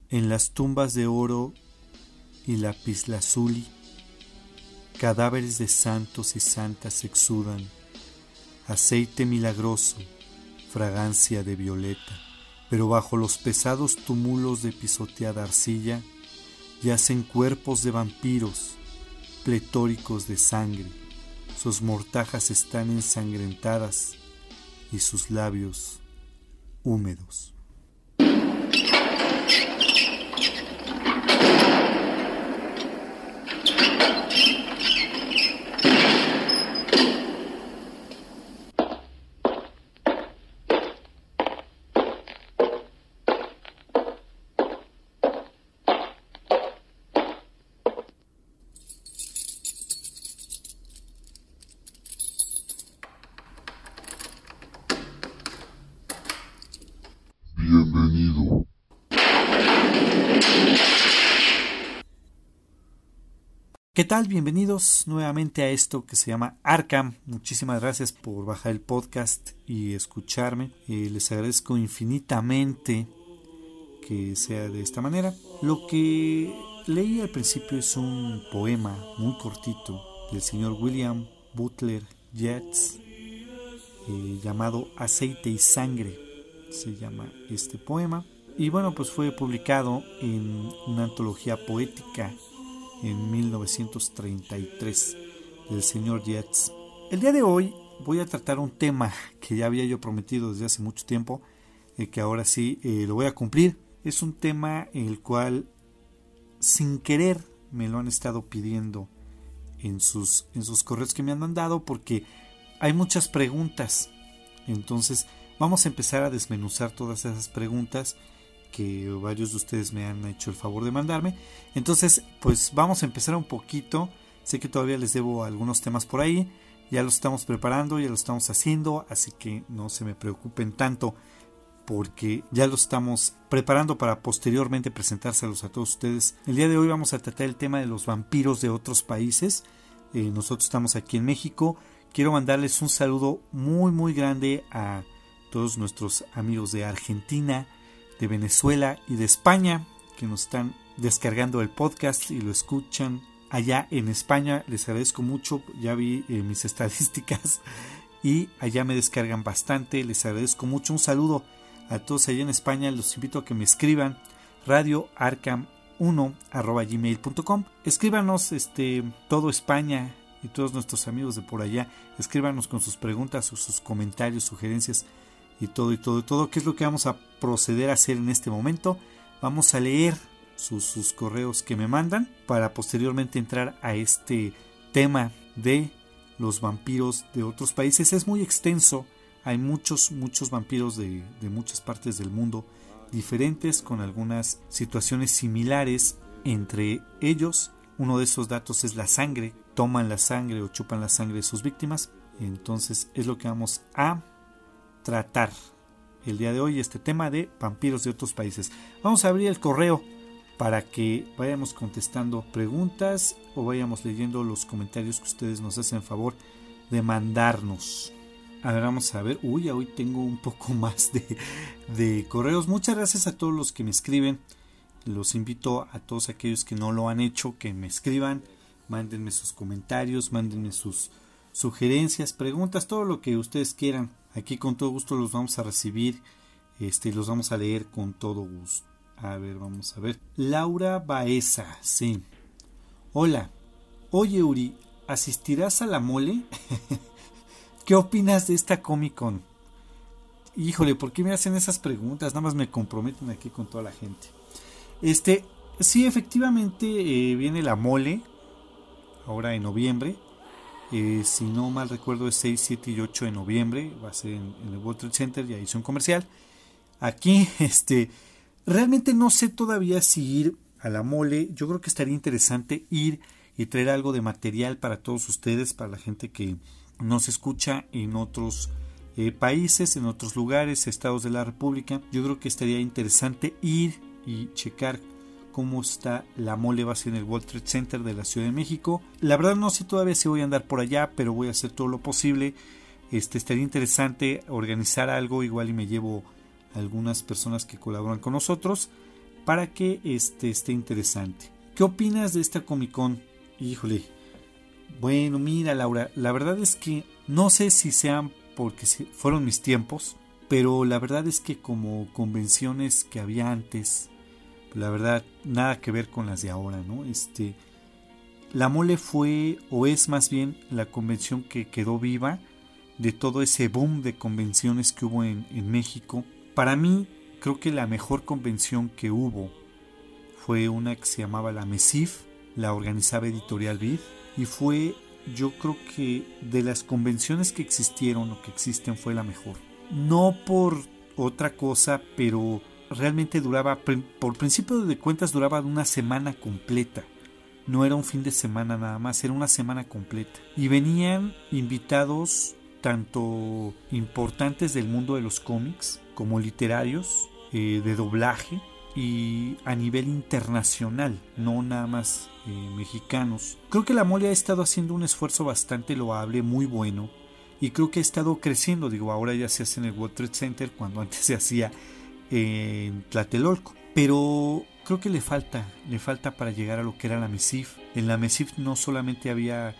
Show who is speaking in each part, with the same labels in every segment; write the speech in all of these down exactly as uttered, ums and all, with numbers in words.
Speaker 1: En las tumbas de oro y lapislázuli, cadáveres de santos y santas exudan aceite milagroso, fragancia de violeta. Pero bajo los pesados túmulos de pisoteada arcilla yacen cuerpos de vampiros pletóricos de sangre. Sus mortajas están ensangrentadas y sus labios húmedos.
Speaker 2: Bienvenido.
Speaker 1: ¿Qué tal? Bienvenidos nuevamente a esto que se llama Arkham. Muchísimas gracias por bajar el podcast y escucharme. Eh, les agradezco infinitamente que sea de esta manera. Lo que leí al principio es un poema muy cortito del señor William Butler Yeats, eh, llamado Aceite y Sangre. Se llama este poema. Y bueno, pues fue publicado en una antología poética en mil novecientos treinta y tres del señor Yeats. El día de hoy voy a tratar un tema que ya había yo prometido desde hace mucho tiempo, eh, que ahora sí eh, lo voy a cumplir. Es un tema en el cual sin querer me lo han estado pidiendo en sus, en sus correos que me han mandado, porque hay muchas preguntas. Entonces vamos a empezar a desmenuzar todas esas preguntas que varios de ustedes me han hecho el favor de mandarme. Entonces, pues vamos a empezar un poquito. Sé que todavía les debo algunos temas por ahí. Ya los estamos preparando, ya lo estamos haciendo, así que no se me preocupen tanto, porque ya lo estamos preparando para posteriormente presentárselos a todos ustedes. El día de hoy vamos a tratar el tema de los vampiros de otros países. Eh, nosotros estamos aquí en México. Quiero mandarles un saludo muy muy grande a todos nuestros amigos de Argentina, de Venezuela y de España, que nos están descargando el podcast y lo escuchan allá en España. Les agradezco mucho, ya vi eh, mis estadísticas y allá me descargan bastante. Les agradezco mucho. Un saludo a todos allá en España. Los invito a que me escriban radio arkham uno arroba gmail punto com. Escríbanos, este, todo España y todos nuestros amigos de por allá. Escríbanos con sus preguntas o sus comentarios, sugerencias y todo y todo y todo. ¿Qué es lo que vamos a proceder a hacer en este momento? Vamos a leer sus, sus correos que me mandan para posteriormente entrar a este tema de los vampiros de otros países. Es muy extenso. Hay muchos, muchos vampiros de, de muchas partes del mundo diferentes, con algunas situaciones similares entre ellos. Uno de esos datos es la sangre. Toman la sangre o chupan la sangre de sus víctimas. Entonces es lo que vamos a tratar el día de hoy, este tema de vampiros de otros países. Vamos a abrir el correo para que vayamos contestando preguntas o vayamos leyendo los comentarios que ustedes nos hacen favor de mandarnos. A ver, vamos a ver. Uy, hoy tengo un poco más de, de correos. Muchas gracias a todos los que me escriben. Los invito a todos aquellos que no lo han hecho, que me escriban, mándenme sus comentarios, mándenme sus sugerencias, preguntas, todo lo que ustedes quieran. Aquí con todo gusto los vamos a recibir, este, los vamos a leer con todo gusto. A ver, vamos a ver. Laura Baeza, sí. Hola. Oye, Uri, ¿asistirás a la mole? ¿Qué opinas de esta Comic Con? Híjole, ¿por qué me hacen esas preguntas? Nada más me comprometen aquí con toda la gente. Este, sí, efectivamente eh, viene la mole, ahora en noviembre. Eh, si no mal recuerdo es seis, siete y ocho de noviembre, va a ser en, en el World Trade Center, ya hizo un comercial. Aquí, este, realmente no sé todavía si ir a la mole. Yo creo que estaría interesante ir y traer algo de material para todos ustedes, para la gente que nos escucha en otros eh, países, en otros lugares, estados de la República. Yo creo que estaría interesante ir y checar cómo está la mole base en el World Trade Center de la Ciudad de México. La verdad no sé todavía si voy a andar por allá, pero voy a hacer todo lo posible. Este, estaría interesante organizar algo, igual y me llevo a algunas personas que colaboran con nosotros para que este esté interesante. ¿Qué opinas de esta Comic Con? Híjole, bueno, mira, Laura, la verdad es que no sé si sean porque fueron mis tiempos, pero la verdad es que como convenciones que había antes, la verdad, nada que ver con las de ahora, ¿no? Este, la Mole fue, o es más bien, la convención que quedó viva de todo ese boom de convenciones que hubo en, en México. Para mí, creo que la mejor convención que hubo fue una que se llamaba la MESIF, la organizaba Editorial Vid, y fue, yo creo que de las convenciones que existieron o que existen fue la mejor. No por otra cosa, pero realmente duraba, por principio de cuentas duraba una semana completa. No era un fin de semana nada más, era una semana completa. Y venían invitados tanto importantes del mundo de los cómics como literarios, eh, de doblaje y a nivel internacional, no nada más eh, mexicanos. Creo que la Mole ha estado haciendo un esfuerzo bastante loable, muy bueno, y creo que ha estado creciendo. Digo, ahora ya se hace en el World Trade Center cuando antes se hacía en Tlatelolco, pero creo que le falta, le falta para llegar a lo que era la MESIF. En la MESIF no solamente había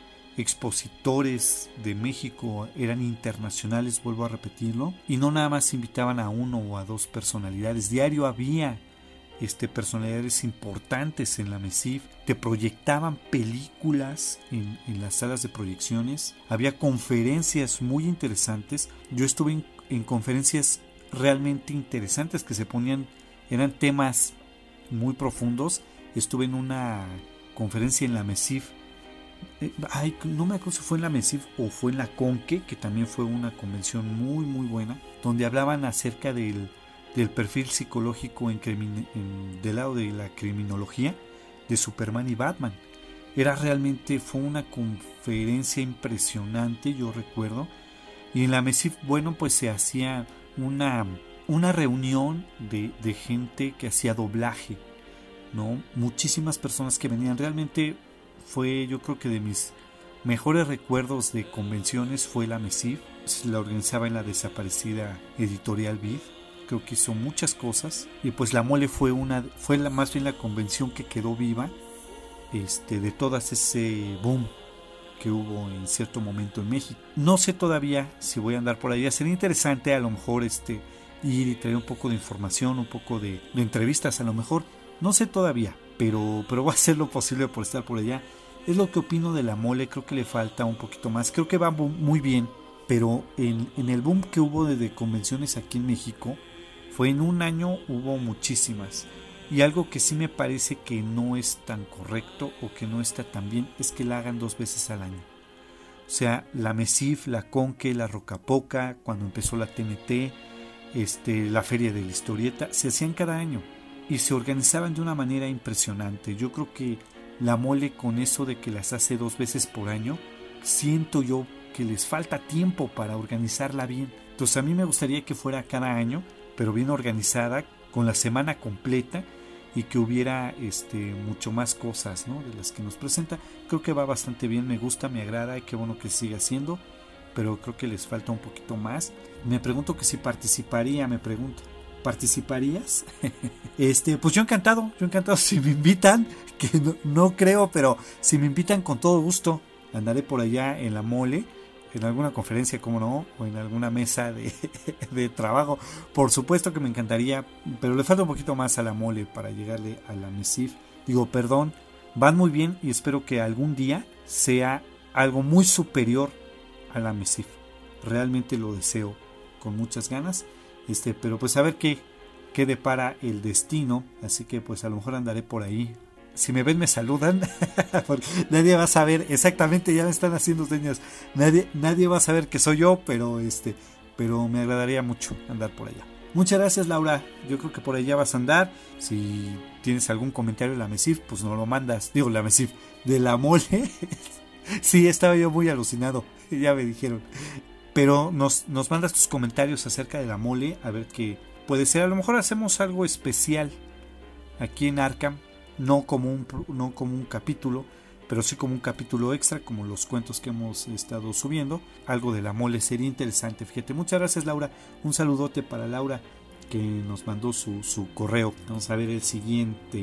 Speaker 1: expositores de México, eran internacionales, vuelvo a repetirlo, y no nada más invitaban a uno o a dos personalidades. Diario había este, personalidades importantes en la MESIF, te proyectaban películas en, en las salas de proyecciones, había conferencias muy interesantes. Yo estuve en, en conferencias realmente interesantes que se ponían, eran temas muy profundos. Estuve en una conferencia en la MESIF, eh, ay, no me acuerdo si fue en la MESIF o fue en la CONQUE, que también fue una convención muy muy buena, donde hablaban acerca del, del perfil psicológico en crimin, en, del lado de la criminología de Superman y Batman. Era realmente, fue una conferencia impresionante, yo recuerdo. Y en la MESIF, bueno, pues se hacía una, una reunión de, de gente que hacía doblaje, ¿no? Muchísimas personas que venían. Realmente fue, yo creo que de mis mejores recuerdos de convenciones fue la MESIF. La organizaba en la desaparecida Editorial Vid. Creo que hizo muchas cosas. Y pues la Mole fue una, fue la, más bien la convención que quedó viva, este, de todas ese boom que hubo en cierto momento en México. No sé todavía si voy a andar por allá. Sería interesante a lo mejor este ir y traer un poco de información, un poco de, de entrevistas a lo mejor. No sé todavía, pero, pero voy a hacer lo posible por estar por allá. Es lo que opino de la Mole. Creo que le falta un poquito más. Creo que va muy bien, pero en, en el boom que hubo de, de convenciones aquí en México, fue en un año, hubo muchísimas. Y algo que sí me parece que no es tan correcto o que no está tan bien es que la hagan dos veces al año. O sea, la MESIF, la CONQUE, la Rocapoca, cuando empezó la T N T, este, la Feria de la Historieta, se hacían cada año y se organizaban de una manera impresionante. Yo creo que la Mole, con eso de que las hace dos veces por año, siento yo que les falta tiempo para organizarla bien. Entonces a mí me gustaría que fuera cada año, pero bien organizada, con la semana completa, y que hubiera este, mucho más cosas, ¿no?, de las que nos presenta. Creo que va bastante bien, me gusta, me agrada, y qué bueno que siga haciendo, pero creo que les falta un poquito más. Me pregunto que si participaría, me pregunto, ¿participarías? este, pues yo encantado, yo encantado si me invitan, que no, no creo, pero si me invitan con todo gusto, andaré por allá en la Mole, en alguna conferencia, como no, o en alguna mesa de, de trabajo. Por supuesto que me encantaría, pero le falta un poquito más a la Mole para llegarle a la MESIF. Digo, perdón, van muy bien y espero que algún día sea algo muy superior a la MESIF. Realmente lo deseo con muchas ganas, este, pero pues a ver qué, qué depara el destino. Así que pues a lo mejor andaré por ahí. Si me ven me saludan, porque nadie va a saber exactamente, ya me están haciendo señas, nadie, nadie va a saber que soy yo, pero este, pero me agradaría mucho andar por allá. Muchas gracias, Laura, yo creo que por allá vas a andar. Si tienes algún comentario de la MESIF, pues no lo mandas, digo la MESIF, de la Mole. Sí, estaba yo muy alucinado, ya me dijeron, pero nos, nos mandas tus comentarios acerca de la Mole, a ver qué puede ser. A lo mejor hacemos algo especial aquí en Arkham. No como, un, no como un capítulo, pero sí como un capítulo extra, como los cuentos que hemos estado subiendo. Algo de la Mole sería interesante, fíjate. Muchas gracias, Laura. Un saludote para Laura. que nos mandó su, su correo. Vamos a ver el siguiente.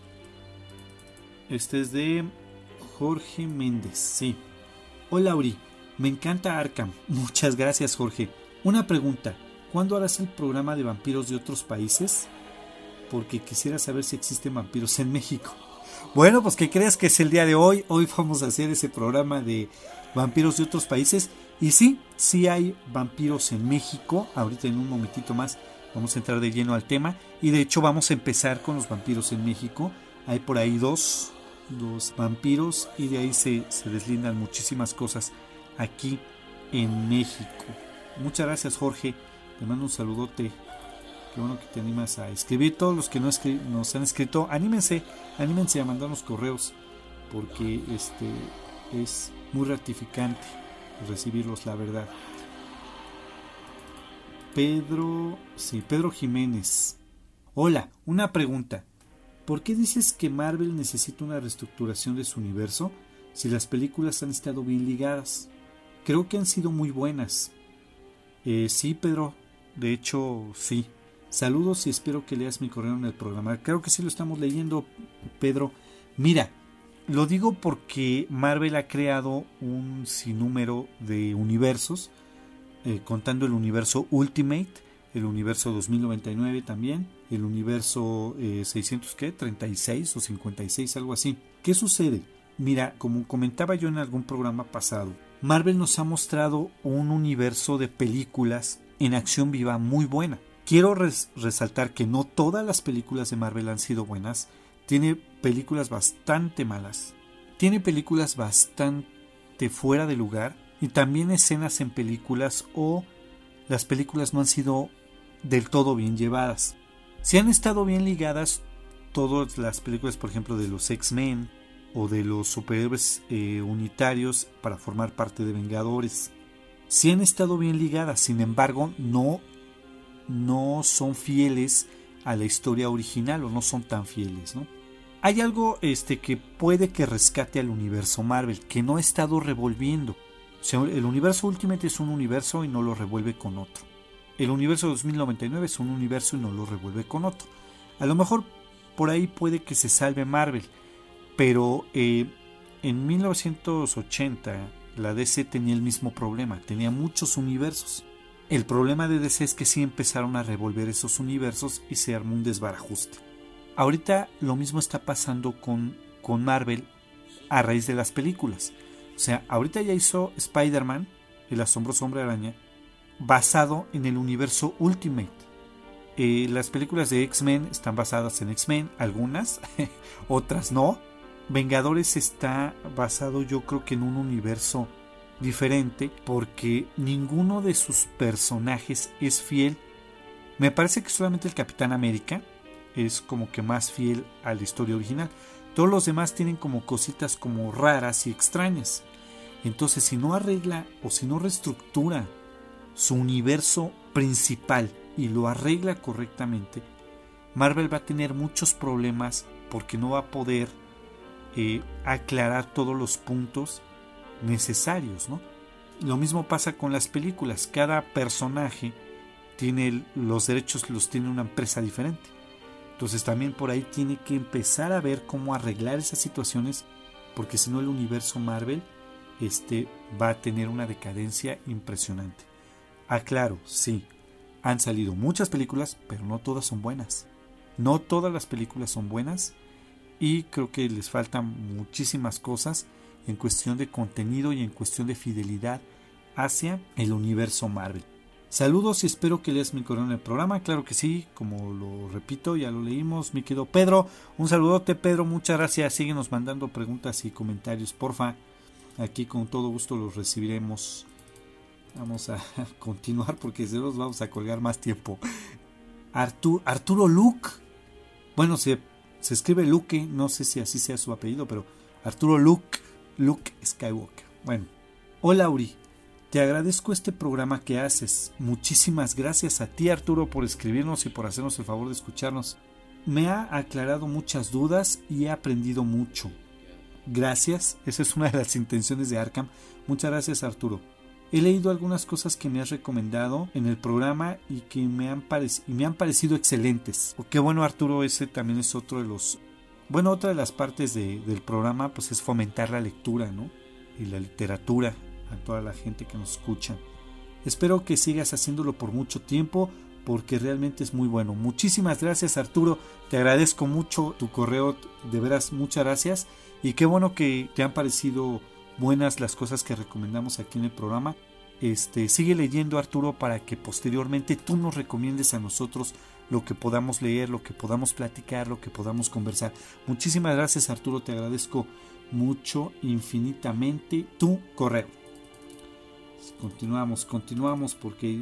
Speaker 1: Este es de Jorge Méndez. Sí. Hola Uri, me encanta Arkham. Muchas gracias Jorge. Una pregunta, ¿cuándo harás el programa de vampiros de otros países? Porque quisiera saber si existen vampiros en México. Bueno, pues ¿qué crees que es el día de hoy? Hoy vamos a hacer ese programa de vampiros de otros países. Y sí, sí hay vampiros en México. Ahorita en un momentito más vamos a entrar de lleno al tema. Y de hecho vamos a empezar con los vampiros en México. Hay por ahí dos, dos vampiros y de ahí se, se deslindan muchísimas cosas aquí en México. Muchas gracias Jorge, te mando un saludote. Qué bueno que te animas a escribir. Todos los que no escri- nos han escrito, anímense, anímense a mandarnos correos, porque este es muy gratificante recibirlos, la verdad. Pedro, sí, Pedro Jiménez. Hola, una pregunta. ¿Por qué dices que Marvel necesita una reestructuración de su universo si las películas han estado bien ligadas? Creo que han sido muy buenas. Eh, sí, Pedro, de hecho, sí. Saludos y espero que leas mi correo en el programa. Creo que sí lo estamos leyendo, Pedro. Mira, lo digo porque Marvel ha creado un sinnúmero de universos, eh, contando el universo Ultimate, el universo dos mil noventa y nueve también, el universo eh, seiscientos, ¿qué? treinta y seis o cincuenta y seis, algo así. ¿Qué sucede? Mira, como comentaba yo en algún programa pasado, Marvel nos ha mostrado un universo de películas en acción viva muy buena. Quiero res- resaltar que no todas las películas de Marvel han sido buenas. Tiene películas bastante malas. Tiene películas bastante fuera de lugar. Y también escenas en películas o las películas no han sido del todo bien llevadas. Si han estado bien ligadas todas las películas, por ejemplo, de los X-Men o de los superhéroes eh, unitarios para formar parte de Vengadores. Si han estado bien ligadas, sin embargo, no, no son fieles a la historia original o no son tan fieles, ¿no? Hay algo este, que puede que rescate al universo Marvel, que no ha estado revolviendo. O sea, el universo Ultimate es un universo y no lo revuelve con otro. El universo dos mil noventa y nueve es un universo y no lo revuelve con otro. A lo mejor por ahí puede que se salve Marvel, pero eh, en mil novecientos ochenta la D C tenía el mismo problema, tenía muchos universos. El problema de D C es que sí empezaron a revolver esos universos y se armó un desbarajuste. Ahorita lo mismo está pasando con, con Marvel a raíz de las películas. O sea, ahorita ya hizo Spider-Man, el asombroso hombre araña, basado en el universo Ultimate. Eh, las películas de X-Men están basadas en X-Men, algunas, otras no. Vengadores está basado yo creo que en un universo diferente porque ninguno de sus personajes es fiel. Me parece que solamente el Capitán América es como que más fiel a la historia original. Todos los demás tienen como cositas como raras y extrañas. Entonces si no arregla o si no reestructura su universo principal y lo arregla correctamente, Marvel va a tener muchos problemas porque no va a poder eh, aclarar todos los puntos necesarios, ¿no? Lo mismo pasa con las películas. Cada personaje tiene los derechos, los tiene una empresa diferente. Entonces también por ahí tiene que empezar a ver cómo arreglar esas situaciones, porque si no el universo Marvel este, va a tener una decadencia impresionante. Aclaro, sí, han salido muchas películas, pero no todas son buenas. No todas las películas son buenas y creo que les faltan muchísimas cosas en cuestión de contenido y en cuestión de fidelidad hacia el universo Marvel. Saludos y espero que leas mi correo en el programa. Claro que sí, como lo repito, ya lo leímos, mi querido Pedro. Un saludote, Pedro, muchas gracias. Síguenos mandando preguntas y comentarios, porfa. Aquí con todo gusto los recibiremos. Vamos a continuar porque se los vamos a colgar más tiempo. Arturo, Arturo Luke. Bueno, se, se escribe Luke, no sé si así sea su apellido, pero Arturo Luke, Luke Skywalker. Bueno, hola Uri. Te agradezco este programa que haces. Muchísimas gracias a ti, Arturo, por escribirnos y por hacernos el favor de escucharnos. Me ha aclarado muchas dudas y he aprendido mucho. Gracias, esa es una de las intenciones de Arkham. Muchas gracias, Arturo. he leído algunas cosas que me has recomendado en el programa y que me han, parec- y me han parecido excelentes. Qué bueno, Arturo, ese también es otro de los... Bueno, otra de las partes de, del programa pues es fomentar la lectura, ¿no? Y la literatura a toda la gente que nos escucha. Espero que sigas haciéndolo por mucho tiempo, porque realmente es muy bueno. Muchísimas gracias, Arturo, te agradezco mucho tu correo, de veras muchas gracias, y qué bueno que te han parecido buenas las cosas que recomendamos aquí en el programa. Este, sigue leyendo, Arturo, para que posteriormente tú nos recomiendes a nosotros lo que podamos leer, lo que podamos platicar, lo que podamos conversar. Muchísimas gracias, Arturo, te agradezco mucho, infinitamente tu correo. Continuamos, continuamos porque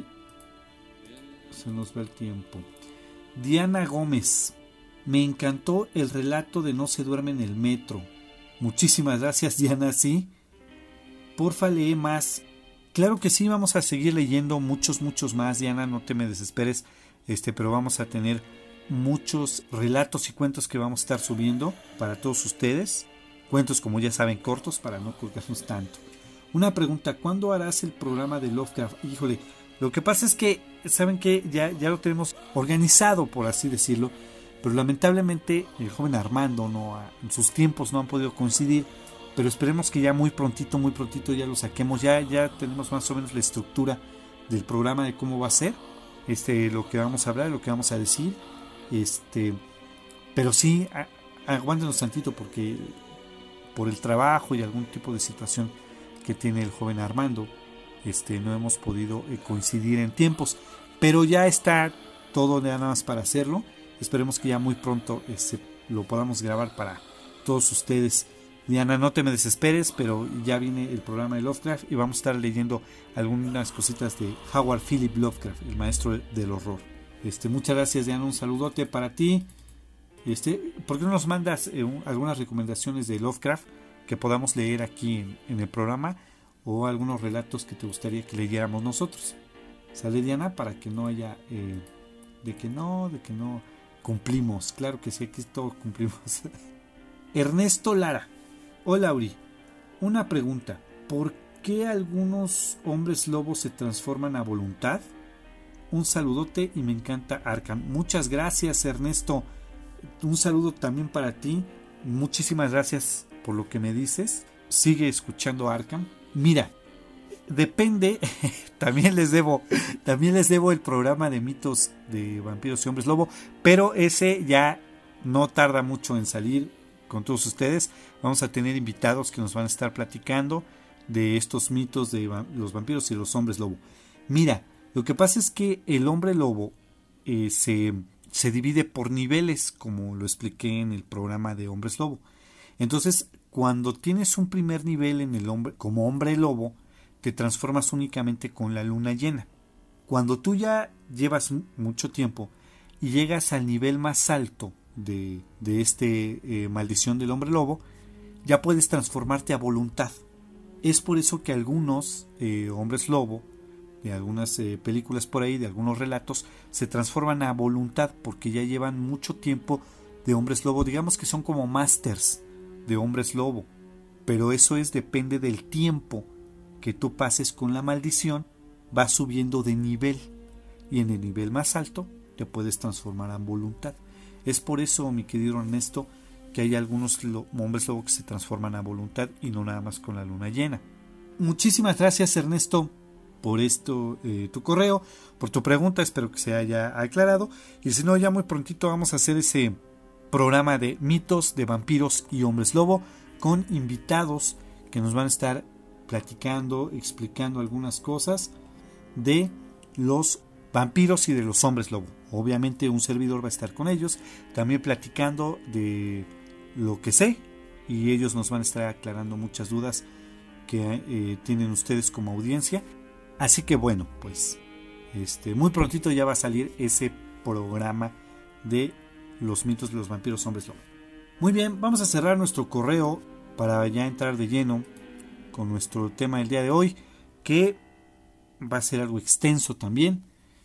Speaker 1: se nos va el tiempo. Diana Gómez, me encantó el relato de No se duerme en el metro. Muchísimas gracias, Diana, sí. Porfa, lee más. Claro que sí, vamos a seguir leyendo muchos, muchos más, Diana, no te me desesperes, este, pero vamos a tener muchos relatos y cuentos que vamos a estar subiendo para todos ustedes. Cuentos, como ya saben, cortos para no colgarnos tanto. Una pregunta, ¿cuándo harás el programa de Lovecraft? Híjole, lo que pasa es que, ¿saben qué? Ya, ya lo tenemos organizado, por así decirlo, pero lamentablemente el joven Armando no ha, en sus tiempos no han podido coincidir, pero esperemos que ya muy prontito, muy prontito ya lo saquemos, ya, ya tenemos más o menos la estructura del programa de cómo va a ser, este, lo que vamos a hablar, lo que vamos a decir, este, pero sí, a, aguántenos tantito porque por el trabajo y algún tipo de situación que tiene el joven Armando, este, no hemos podido eh, coincidir en tiempos, pero ya está todo nada más para hacerlo. Esperemos que ya muy pronto este, lo podamos grabar para todos ustedes. Diana, no te me desesperes, pero ya viene el programa de Lovecraft y vamos a estar leyendo algunas cositas de Howard Philip Lovecraft, el maestro del horror. Este, muchas gracias, Diana, un saludote para ti. Este, ¿por qué no nos mandas eh, un, algunas recomendaciones de Lovecraft que podamos leer aquí en, en el programa, o algunos relatos que te gustaría que leyéramos nosotros? ¿Sale, Diana? Para que no haya eh, de que no, de que no cumplimos. Claro que sí, aquí todo cumplimos. Ernesto Lara, hola Uri, una pregunta, ¿por qué algunos hombres lobos se transforman a voluntad? Un saludote y me encanta Arkham. Muchas gracias, Ernesto, un saludo también para ti, muchísimas gracias por lo que me dices. Sigue escuchando Arkham. Mira, depende, también les debo, también les debo el programa de mitos de vampiros y hombres lobo, pero ese ya no tarda mucho en salir con todos ustedes. Vamos a tener invitados que nos van a estar platicando de estos mitos de los vampiros y los hombres lobo. Mira, lo que pasa es que el hombre lobo eh, se, se divide por niveles, como lo expliqué en el programa de hombres lobo. Entonces, cuando tienes un primer nivel en el hombre, como hombre lobo, te transformas únicamente con la luna llena. Cuando tú ya llevas mucho tiempo y llegas al nivel más alto de, de este eh, maldición del hombre lobo, ya puedes transformarte a voluntad. Es por eso que algunos eh, hombres lobo, de algunas eh, películas por ahí, de algunos relatos, se transforman a voluntad porque ya llevan mucho tiempo de hombres lobo. Digamos que son como masters de hombres lobo, pero eso es depende del tiempo que tú pases con la maldición. Va subiendo de nivel y en el nivel más alto te puedes transformar a voluntad. Es por eso, mi querido Ernesto, que hay algunos lo, hombres lobo que se transforman a voluntad y no nada más con la luna llena. Muchísimas gracias, Ernesto, por esto, eh, tu correo, por tu pregunta. Espero que se haya aclarado, y si no, ya muy prontito vamos a hacer ese programa de mitos de vampiros y hombres lobo con invitados que nos van a estar platicando, explicando algunas cosas de los vampiros y de los hombres lobo. Obviamente un servidor va a estar con ellos también platicando de lo que sé, y ellos nos van a estar aclarando muchas dudas que eh, tienen ustedes como audiencia. Así que bueno, pues este, muy prontito ya va a salir ese programa de los mitos de los vampiros hombres lobo. Muy bien, vamos a cerrar nuestro correo para ya entrar de lleno con nuestro tema del día de hoy, que va a ser algo extenso también,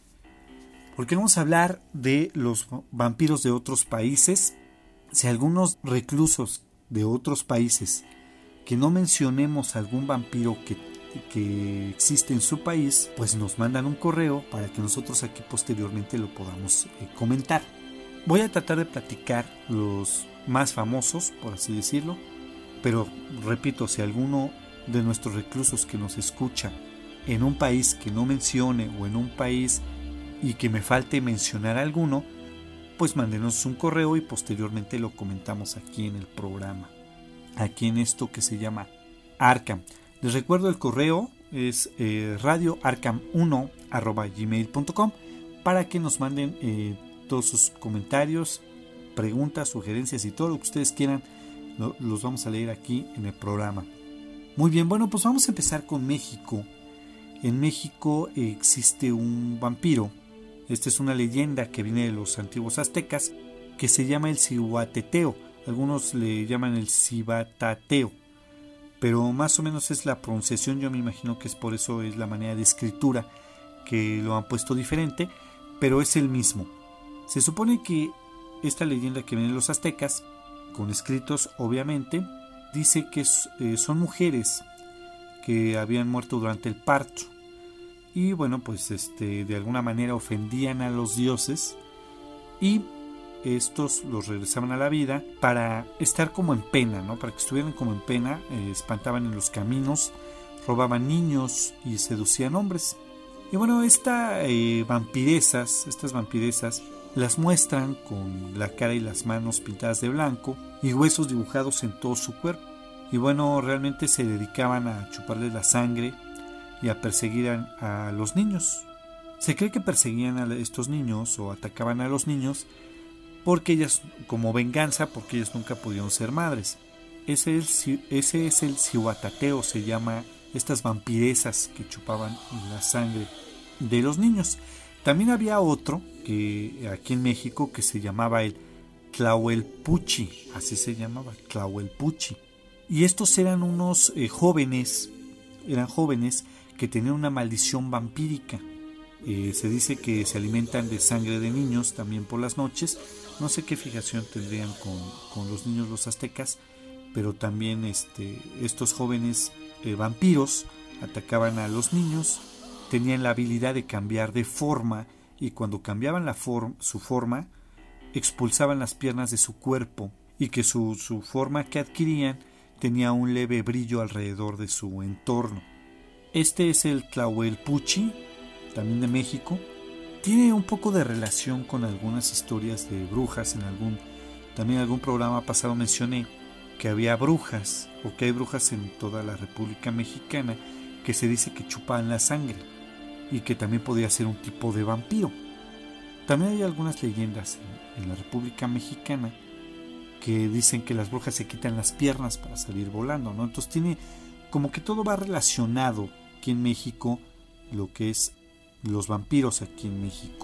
Speaker 1: porque vamos a hablar de los vampiros de otros países. Si algunos reclusos de otros países que no mencionemos algún vampiro que que existe en su país, pues nos mandan un correo para que nosotros aquí posteriormente lo podamos eh, comentar. Voy a tratar de platicar los más famosos, por así decirlo, pero repito, si alguno de nuestros reclusos que nos escucha en un país que no mencione o en un país y que me falte mencionar alguno, pues mándenos un correo y posteriormente lo comentamos aquí en el programa, aquí en esto que se llama Arkham. Les recuerdo el correo es eh, radio arkham uno arroba gmail punto com para que nos manden eh, todos sus comentarios, preguntas, sugerencias y todo lo que ustedes quieran, lo, los vamos a leer aquí en el programa. Muy bien, bueno, pues vamos a empezar con México. En México eh, existe un vampiro. Esta es una leyenda que viene de los antiguos aztecas que se llama el Cihuateteo. Algunos le llaman el Cibatateo, pero más o menos es la pronunciación. Yo me imagino que es por eso es la manera de escritura que lo han puesto diferente, pero es el mismo. Se supone que esta leyenda que viene de los aztecas, con escritos obviamente, dice que eh, son mujeres que habían muerto durante el parto y bueno, pues este de alguna manera ofendían a los dioses y estos los regresaban a la vida para estar como en pena, ¿no? Para que estuvieran como en pena, eh, espantaban en los caminos, robaban niños y seducían hombres. Y bueno, esta, eh, vampiresas, estas vampiresas las muestran con la cara y las manos pintadas de blanco y huesos dibujados en todo su cuerpo. Y bueno, realmente se dedicaban a chuparles la sangre y a perseguir a, a los niños. Se cree que perseguían a estos niños o atacaban a los niños porque ellas, como venganza, porque ellas nunca pudieron ser madres. Ese es, ese es el cihuatateo, se llama estas vampiresas que chupaban la sangre de los niños. También había otro que aquí en México que se llamaba el Tlahuelpuchi, así se llamaba, Tlahuelpuchi. Y estos eran unos eh, jóvenes, eran jóvenes que tenían una maldición vampírica. Eh, se dice que se alimentan de sangre de niños también por las noches. No sé qué fijación tendrían con, con los niños los aztecas, pero también este, estos jóvenes eh, vampiros atacaban a los niños, tenían la habilidad de cambiar de forma y cuando cambiaban la form, su forma, expulsaban las piernas de su cuerpo y que su, su forma que adquirían tenía un leve brillo alrededor de su entorno. Este es el Tlahuelpuchi, también de México. Tiene un poco de relación con algunas historias de brujas. En algún, también en algún programa pasado mencioné que había brujas, o que hay brujas en toda la República Mexicana, que se dice que chupan la sangre, y que también podía ser un tipo de vampiro. También hay algunas leyendas en, en la República Mexicana que dicen que las brujas se quitan las piernas para salir volando, ¿no? Entonces tiene como que todo va relacionado aquí en México, lo que es los vampiros aquí en México.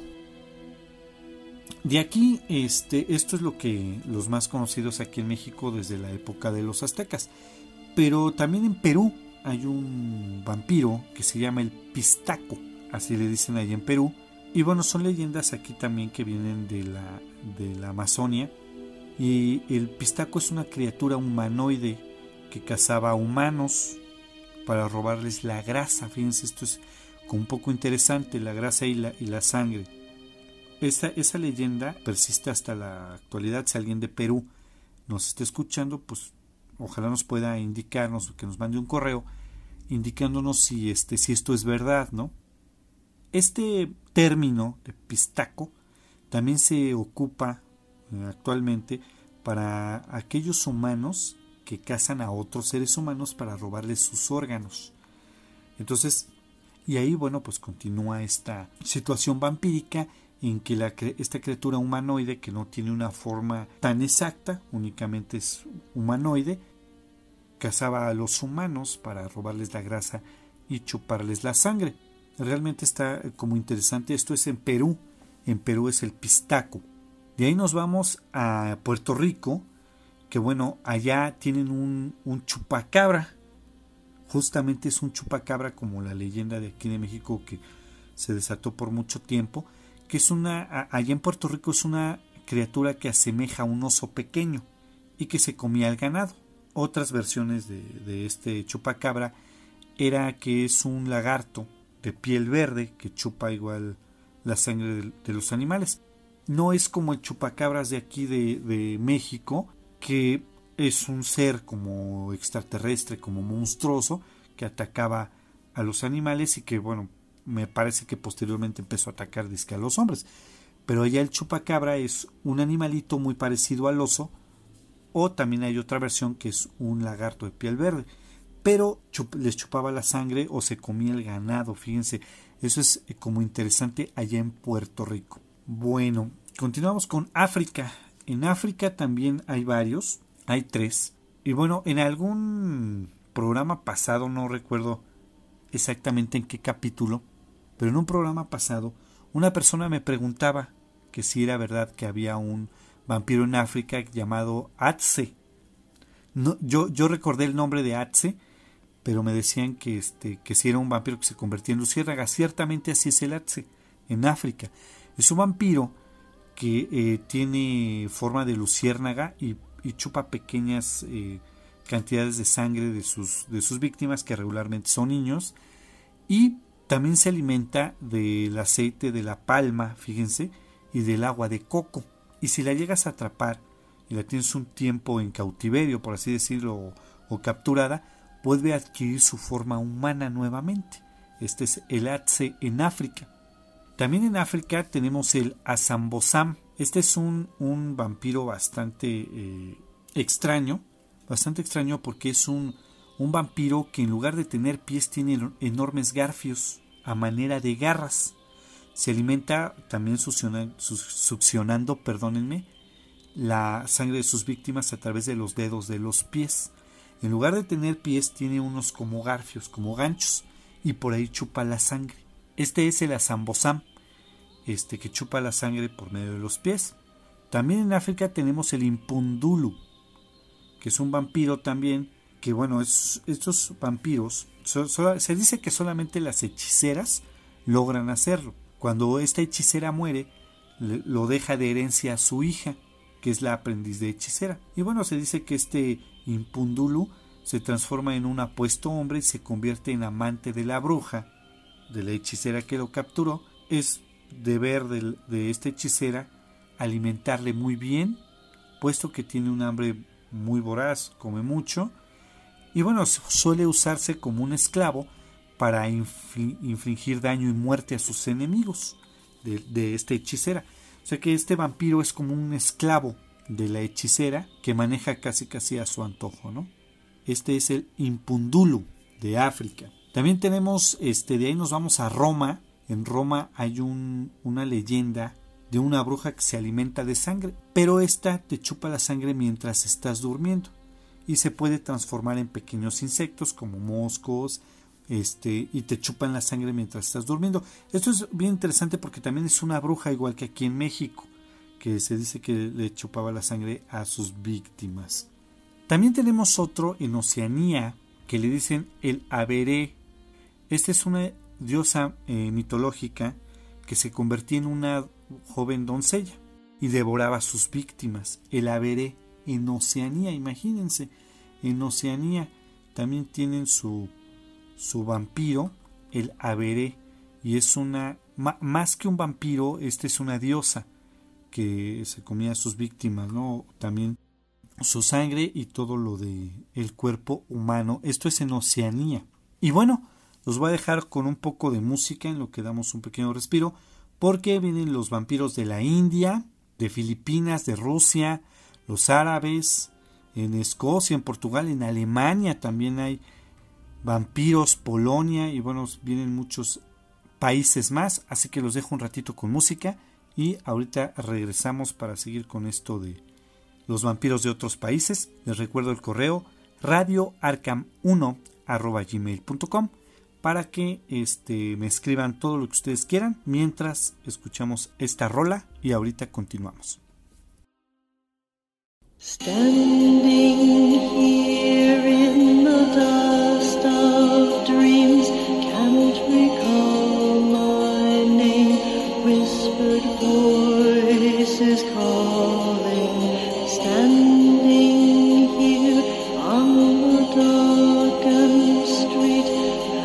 Speaker 1: De aquí, este, esto es lo que los más conocidos aquí en México desde la época de los aztecas. Pero también en Perú hay un vampiro que se llama el Pistaco, así le dicen ahí en Perú. Y bueno, son leyendas aquí también que vienen de la, de la Amazonia. Y el Pistaco es una criatura humanoide que cazaba humanos para robarles la grasa. Fíjense, esto es como un poco interesante, la grasa y la, y la sangre. Esa, esa leyenda persiste hasta la actualidad. Si alguien de Perú nos está escuchando, pues ojalá nos pueda indicarnos, que nos mande un correo indicándonos si, este, si esto es verdad, ¿no? Este término de pistaco también se ocupa eh, actualmente para aquellos humanos que cazan a otros seres humanos para robarles sus órganos. Entonces, y ahí, bueno, pues continúa esta situación vampírica en que la, esta criatura humanoide, que no tiene una forma tan exacta, únicamente es humanoide, cazaba a los humanos para robarles la grasa y chuparles la sangre. Realmente está como interesante. Esto es en Perú. En Perú es el pistaco. De ahí nos vamos a Puerto Rico, que bueno, allá tienen un, un chupacabra. Justamente es un chupacabra como la leyenda de aquí de México que se desató por mucho tiempo, que es una, allá en Puerto Rico es una criatura que asemeja a un oso pequeño y que se comía el ganado. Otras versiones de, de este chupacabra era que es un lagarto de piel verde que chupa igual la sangre de, de los animales. No es como el chupacabras de aquí de, de México, que es un ser como extraterrestre, como monstruoso, que atacaba a los animales y que, bueno, me parece que posteriormente empezó a atacar disque a los hombres. Pero allá el chupacabra es un animalito muy parecido al oso, o también hay otra versión que es un lagarto de piel verde, pero chup- les chupaba la sangre o se comía el ganado. Fíjense, eso es como interesante allá en Puerto Rico. Bueno, continuamos con África. En África también hay varios, hay tres. Y bueno, en algún programa pasado, no recuerdo exactamente en qué capítulo, pero en un programa pasado, una persona me preguntaba que si era verdad que había un vampiro en África llamado Atse. No, yo, yo recordé el nombre de Atse, pero me decían que, este, que si era un vampiro que se convertía en luciérnaga. Ciertamente así es el Atse en África. Es un vampiro que eh, tiene forma de luciérnaga y, y chupa pequeñas eh, cantidades de sangre de sus, de sus víctimas, que regularmente son niños, y también se alimenta del aceite de la palma, fíjense, y del agua de coco. Y si la llegas a atrapar y la tienes un tiempo en cautiverio, por así decirlo, o, o capturada, puede adquirir su forma humana nuevamente. Este es el Atse en África. También en África tenemos el Asambosam. Este es un, un vampiro bastante eh, extraño, bastante extraño porque es un, un vampiro que en lugar de tener pies tiene enormes garfios a manera de garras. Se alimenta también succionando, succionando, perdónenme, la sangre de sus víctimas a través de los dedos de los pies. En lugar de tener pies tiene unos como garfios, como ganchos, y por ahí chupa la sangre. Este es el Asambosam, este que chupa la sangre por medio de los pies. También en África tenemos el Impundulu, que es un vampiro también, que bueno, es, estos vampiros, so, so, se dice que solamente las hechiceras logran hacerlo. Cuando esta hechicera muere, le, lo deja de herencia a su hija, que es la aprendiz de hechicera. Y bueno, se dice que este Impundulu se transforma en un apuesto hombre y se convierte en amante de la bruja, de la hechicera que lo capturó. Es deber de, de esta hechicera alimentarle muy bien, puesto que tiene un hambre muy voraz, come mucho, y bueno, suele usarse como un esclavo para infligir daño y muerte a sus enemigos de, de esta hechicera. O sea que este vampiro es como un esclavo de la hechicera que maneja casi casi a su antojo, ¿no? Este es el Impundulu de África. También tenemos, este, de ahí nos vamos a Roma. En Roma hay un, una leyenda de una bruja que se alimenta de sangre, pero esta te chupa la sangre mientras estás durmiendo y se puede transformar en pequeños insectos como moscos, este, y te chupan la sangre mientras estás durmiendo. Esto es bien interesante porque también es una bruja igual que aquí en México, que se dice que le chupaba la sangre a sus víctimas. También tenemos otro en Oceanía que le dicen el Averé. Esta es una diosa eh, mitológica que se convertía en una joven doncella y devoraba a sus víctimas. El Averé en Oceanía, imagínense, en Oceanía también tienen su, su vampiro, el Averé, y es una, ma, más que un vampiro, esta es una diosa que se comía a sus víctimas, ¿no? También su sangre y todo lo de el cuerpo humano. Esto es en Oceanía. Y bueno, los voy a dejar con un poco de música en lo que damos un pequeño respiro, porque vienen los vampiros de la India, de Filipinas, de Rusia, los árabes, en Escocia, en Portugal, en Alemania también hay vampiros, Polonia, y bueno, vienen muchos países más, así que los dejo un ratito con música y ahorita regresamos para seguir con esto de los vampiros de otros países. Les recuerdo el correo radio arkham uno arroba gmail punto com para que este, me escriban todo lo que ustedes quieran mientras escuchamos esta rola y ahorita continuamos.
Speaker 2: Standing here in the dust of dreams, can't recall my name, whispered voices calling, standing here on the darkened street,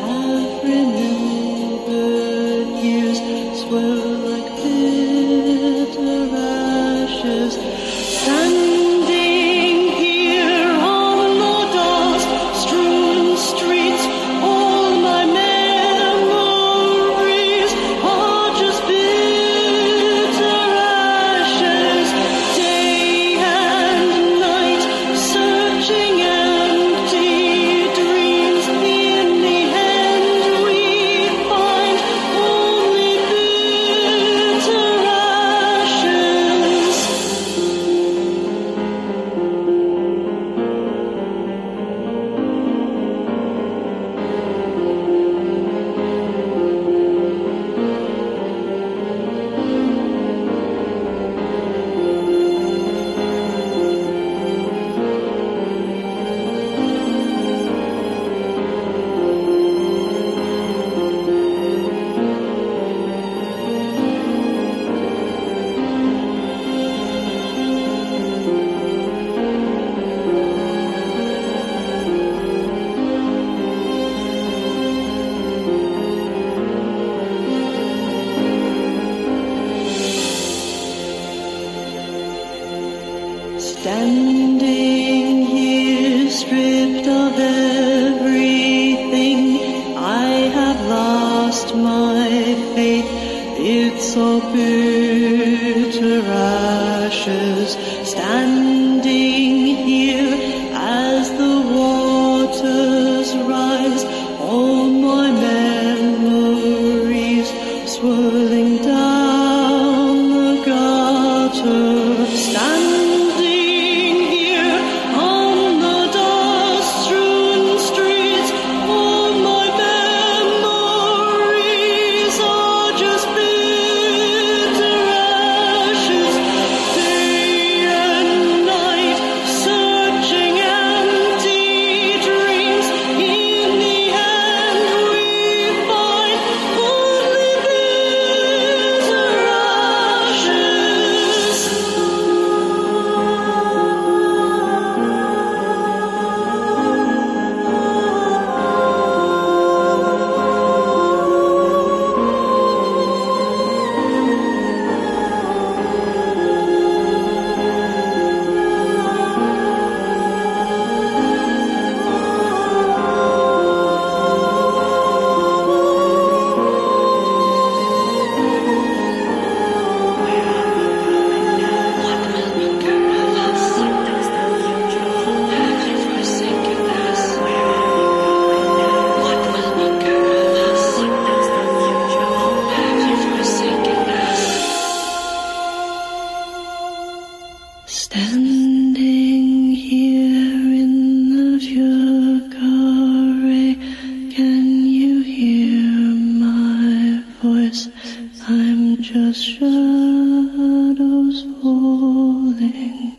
Speaker 2: Standing here stripped of everything, I have lost my faith. It's all bitter ashes. Standing here as the waters rise, all my memories swirling down the gutter. Standing here on the dust-strewn streets, all my memories are just bitter ashes. Day and night, searching empty dreams. In the end, we find only bitter ashes. Standing here in the Fucare, can you hear my voice? I'm just shadows falling.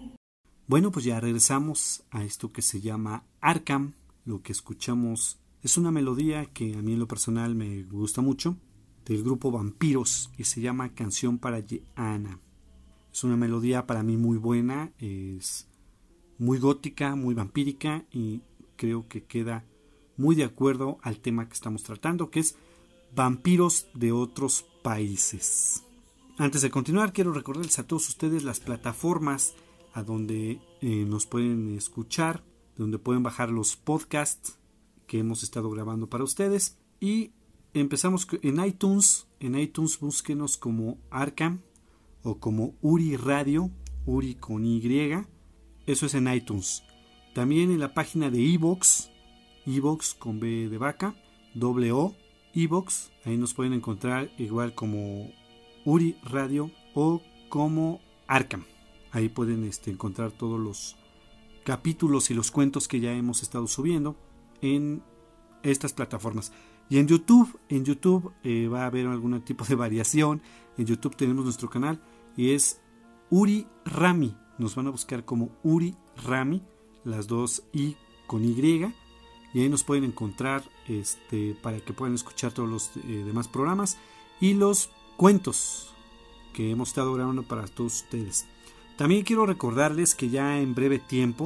Speaker 1: Bueno, pues ya regresamos a esto que se llama Arkham. Lo que escuchamos es una melodía que a mí en lo personal me gusta mucho, del grupo Vampiros, y se llama Canción para Yeana. Es una melodía para mí muy buena, es muy gótica, muy vampírica, y creo que queda muy de acuerdo al tema que estamos tratando, que es vampiros de otros países. Antes de continuar, quiero recordarles a todos ustedes las plataformas a donde eh, nos pueden escuchar, donde pueden bajar los podcasts que hemos estado grabando para ustedes. Y empezamos en iTunes. En iTunes búsquenos como Arkham o como Uri Radio, Uri con Y. Eso es en iTunes. También en la página de iVoox, iVoox con B de vaca, doble O, iVoox. Ahí nos pueden encontrar igual como Uri Radio o como Arkham. Ahí pueden este, encontrar todos los capítulos y los cuentos que ya hemos estado subiendo en estas plataformas. Y en YouTube, en YouTube eh, va a haber algún tipo de variación. En YouTube tenemos nuestro canal y es Uri Rami. Nos van a buscar como Uri Rami, las dos I con Y. Y ahí nos pueden encontrar este, para que puedan escuchar todos los eh, demás programas y los cuentos que hemos estado grabando para todos ustedes. También quiero recordarles que ya en breve tiempo,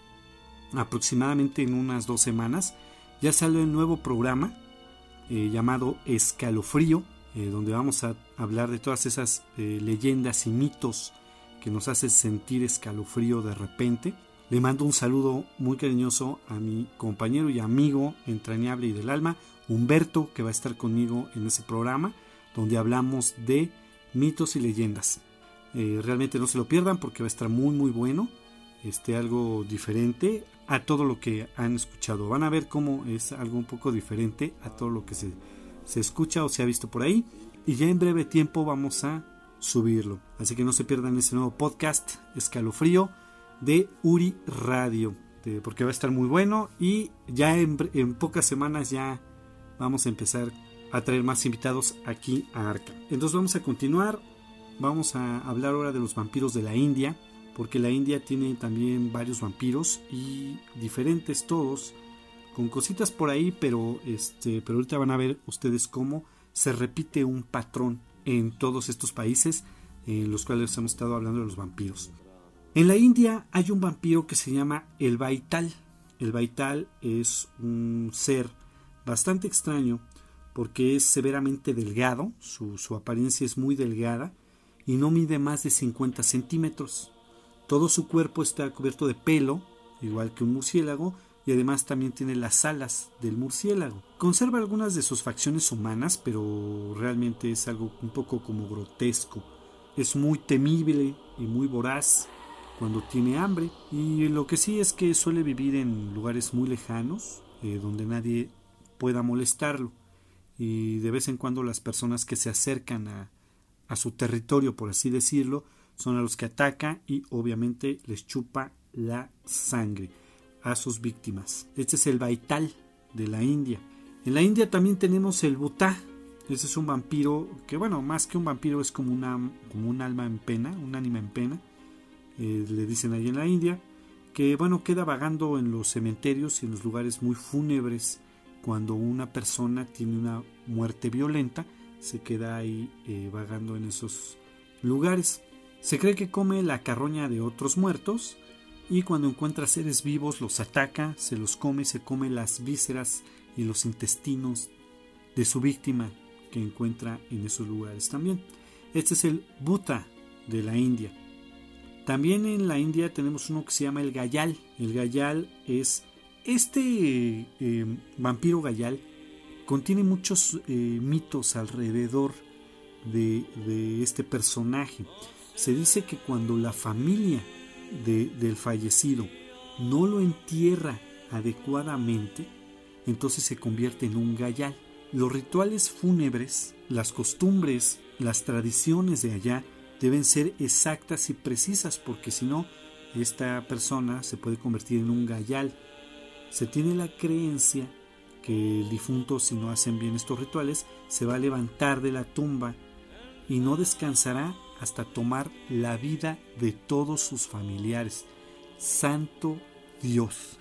Speaker 1: aproximadamente en unas dos semanas, ya sale un nuevo programa eh, llamado Escalofrío, eh, donde vamos a hablar de todas esas eh, leyendas y mitos que nos hacen sentir escalofrío de repente. Le mando un saludo muy cariñoso a mi compañero y amigo entrañable y del alma, Humberto, que va a estar conmigo en ese programa, donde hablamos de mitos y leyendas. Eh, realmente no se lo pierdan porque va a estar muy muy bueno, este, algo diferente a todo lo que han escuchado. Van a ver cómo es algo un poco diferente a todo lo que se, se escucha o se ha visto por ahí, y ya en breve tiempo vamos a subirlo, así que no se pierdan ese nuevo podcast Escalofrío de Uri Radio, de, porque va a estar muy bueno, y ya en, en pocas semanas ya vamos a empezar a traer más invitados aquí a Arkham. Entonces vamos a continuar. Vamos a hablar ahora de los vampiros de la India, porque la India tiene también varios vampiros y diferentes todos, con cositas por ahí, pero este, pero ahorita van a ver ustedes cómo se repite un patrón en todos estos países en los cuales hemos estado hablando de los vampiros. En la India hay un vampiro que se llama el Baital. El Baital es un ser bastante extraño porque es severamente delgado, su, su apariencia es muy delgada y no mide más de cincuenta centímetros. Todo su cuerpo está cubierto de pelo, igual que un murciélago, y además también tiene las alas del murciélago. Conserva algunas de sus facciones humanas, pero realmente es algo un poco como grotesco. Es muy temible y muy voraz cuando tiene hambre, y lo que sí es que suele vivir en lugares muy lejanos, eh, donde nadie pueda molestarlo, y de vez en cuando las personas que se acercan a, a su territorio, por así decirlo, son a los que ataca y obviamente les chupa la sangre a sus víctimas. Este es el Baital de la India. En la India también tenemos el Butá. Ese es un vampiro que, bueno, más que un vampiro es como, una, como un alma en pena, un ánima en pena, eh, le dicen ahí en la India, que bueno, queda vagando en los cementerios y en los lugares muy fúnebres. Cuando una persona tiene una muerte violenta, se queda ahí eh, vagando en esos lugares. Se cree que come la carroña de otros muertos, y cuando encuentra seres vivos los ataca, se los come, se come las vísceras y los intestinos de su víctima que encuentra en esos lugares también. Este es el Bhuta de la India. También en la India tenemos uno que se llama el Gayal. El Gayal es este eh, vampiro Gayal. Contiene muchos eh, mitos alrededor de, de este personaje. Se dice que cuando la familia de, del fallecido no lo entierra adecuadamente, entonces se convierte en un Gayal. Los rituales fúnebres, las costumbres, las tradiciones de allá deben ser exactas y precisas, porque si no, esta persona se puede convertir en un Gayal. Se tiene la creencia que el difunto, si no hacen bien estos rituales, se va a levantar de la tumba y no descansará hasta tomar la vida de todos sus familiares. Santo Dios.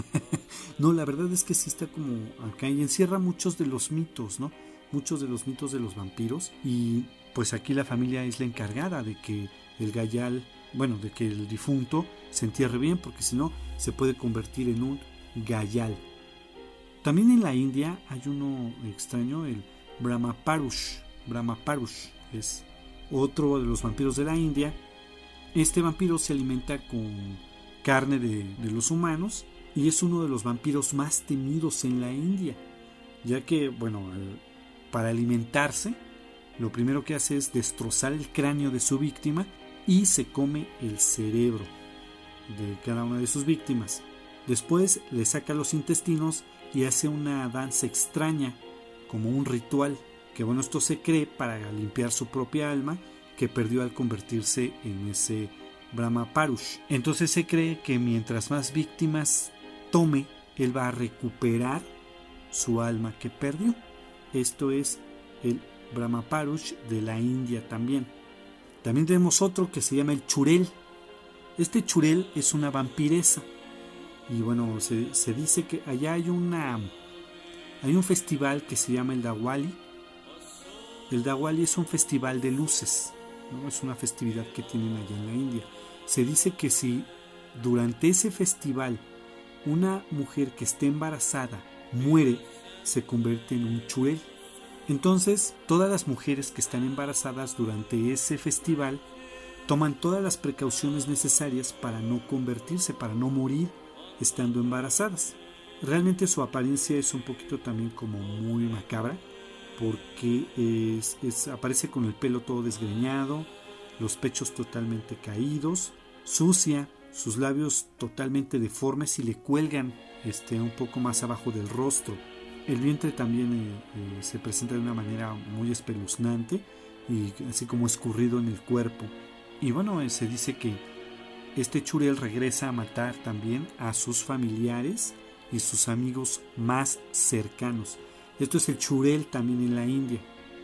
Speaker 1: No, la verdad es que sí está como acá y encierra muchos de los mitos, ¿no? Muchos de los mitos de los vampiros, y pues aquí la familia es la encargada de que el Gayal, bueno, de que el difunto se entierre bien, porque si no se puede convertir en un Gayal. También en la India hay uno extraño, el Brahmaparush. Brahmaparush es otro de los vampiros de la India. Este vampiro se alimenta con carne de, de los humanos y es uno de los vampiros más temidos en la India, ya que, bueno, al, para alimentarse, lo primero que hace es destrozar el cráneo de su víctima y se come el cerebro de cada una de sus víctimas. Después le saca los intestinos y hace una danza extraña, como un ritual, que bueno, esto se cree para limpiar su propia alma que perdió al convertirse en ese Brahmaparush. Entonces se cree que mientras más víctimas tome, él va a recuperar su alma que perdió. Esto es el Brahmaparush de la India también. También tenemos otro que se llama el Churel. Este Churel es una vampiresa. Y bueno, se, se dice que allá hay una hay un festival que se llama el Diwali. El Diwali es un festival de luces, ¿no? Es una festividad que tienen allá en la India. Se dice que si durante ese festival una mujer que esté embarazada muere, se convierte en un churel. Entonces, todas las mujeres que están embarazadas durante ese festival toman todas las precauciones necesarias para no convertirse, para no morir estando embarazadas. Realmente su apariencia es un poquito también como muy macabra, porque es, es, aparece con el pelo todo desgreñado, los pechos totalmente caídos, sucia, sus labios totalmente deformes y le cuelgan este, un poco más abajo del rostro. El vientre también eh, eh, se presenta de una manera muy espeluznante y así como escurrido en el cuerpo. Y bueno, eh, se dice que este churel regresa a matar también a sus familiares y sus amigos más cercanos. Esto es el churel también en la India.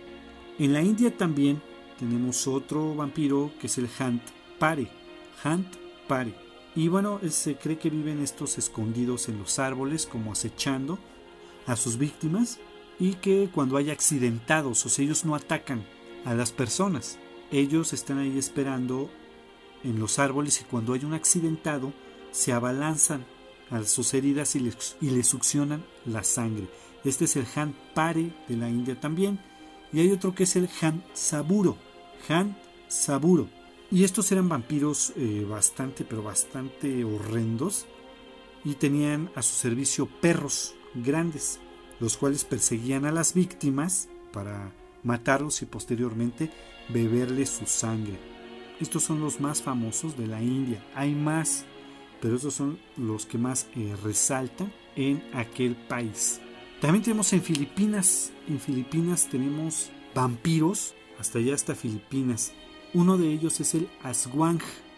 Speaker 1: En la India también tenemos otro vampiro que es el Hant Pare. Hant Pare. Y bueno, se cree que viven estos escondidos en los árboles, como acechando a sus víctimas, y que cuando hay accidentados, o sea, ellos no atacan a las personas, ellos están ahí esperando en los árboles, y cuando hay un accidentado se abalanzan a sus heridas y les, y les succionan la sangre. Este es el Hant Pare de la India también. Y hay otro que es el Hant Saburo. Hant Saburo. Y estos eran vampiros eh, bastante, pero bastante horrendos, y tenían a su servicio perros grandes, los cuales perseguían a las víctimas para matarlos y posteriormente beberles su sangre. Estos son los más famosos de la India. Hay más, pero estos son los que más eh, resaltan en aquel país. También tenemos en Filipinas. En Filipinas tenemos vampiros, hasta allá hasta Filipinas. Uno de ellos es el Aswang.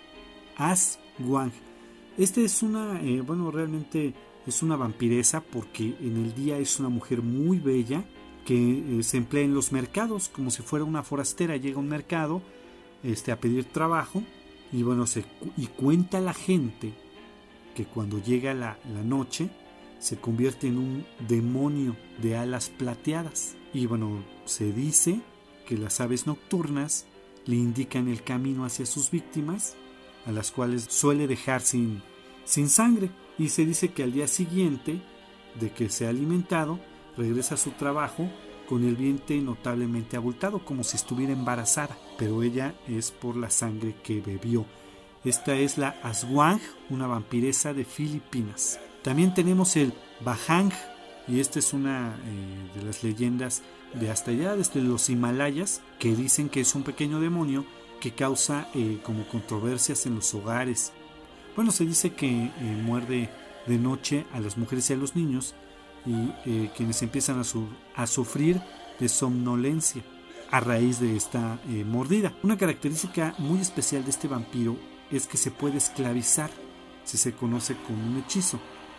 Speaker 1: Aswang. Este es una, eh, bueno, realmente es una vampiresa porque en el día es una mujer muy bella que eh, se emplea en los mercados como si fuera una forastera. Llega a un mercado este, a pedir trabajo y bueno, se, y cuenta la gente que cuando llega la, la noche se convierte en un demonio de alas plateadas. Y bueno, se dice que las aves nocturnas le indican el camino hacia sus víctimas, a las cuales suele dejar sin, sin sangre, y se dice que al día siguiente de que se ha alimentado regresa a su trabajo con el vientre notablemente abultado, como si estuviera embarazada, pero ella es por la sangre que bebió. Esta es la Aswang, una vampiresa de Filipinas. También tenemos el Bajang, y esta es una eh, de las leyendas de hasta allá, desde los Himalayas, que dicen que es un pequeño demonio que causa eh, como controversias en los hogares. Bueno, se dice que eh, muerde de noche a las mujeres y a los niños, y eh, quienes empiezan a, su, a sufrir de somnolencia a raíz de esta eh, mordida. Una característica muy especial de este vampiro es que se puede esclavizar si se conoce como un hechizo,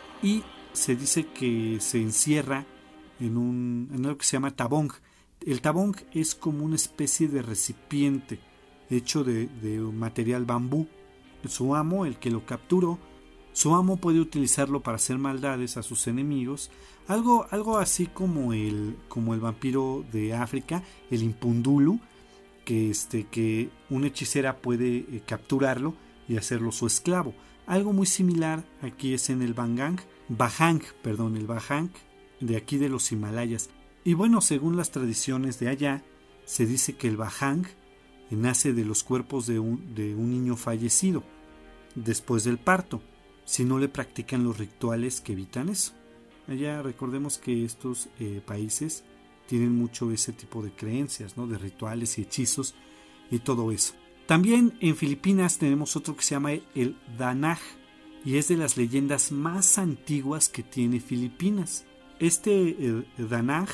Speaker 1: y se dice que se encierra en, un, en algo que se llama tabong. El tabong es como una especie de recipiente hecho de, de material bambú. Su amo, el que lo capturó, su amo puede utilizarlo para hacer maldades a sus enemigos, algo, algo así como el, como el vampiro de África, el Impundulu, que, este, que una hechicera puede eh, capturarlo y hacerlo su esclavo. Algo muy similar aquí es en el Bajang, Bajang, perdón, el Bajang de aquí de los Himalayas. Y bueno, según las tradiciones de allá, se dice que el Bajang nace de los cuerpos de un, de un niño fallecido después del parto, si no le practican los rituales que evitan eso. Allá recordemos que estos eh, países tienen mucho ese tipo de creencias, ¿no? De rituales y hechizos y todo eso. También en Filipinas tenemos otro que se llama el Danaj, y es de las leyendas más antiguas que tiene Filipinas. Este el Danaj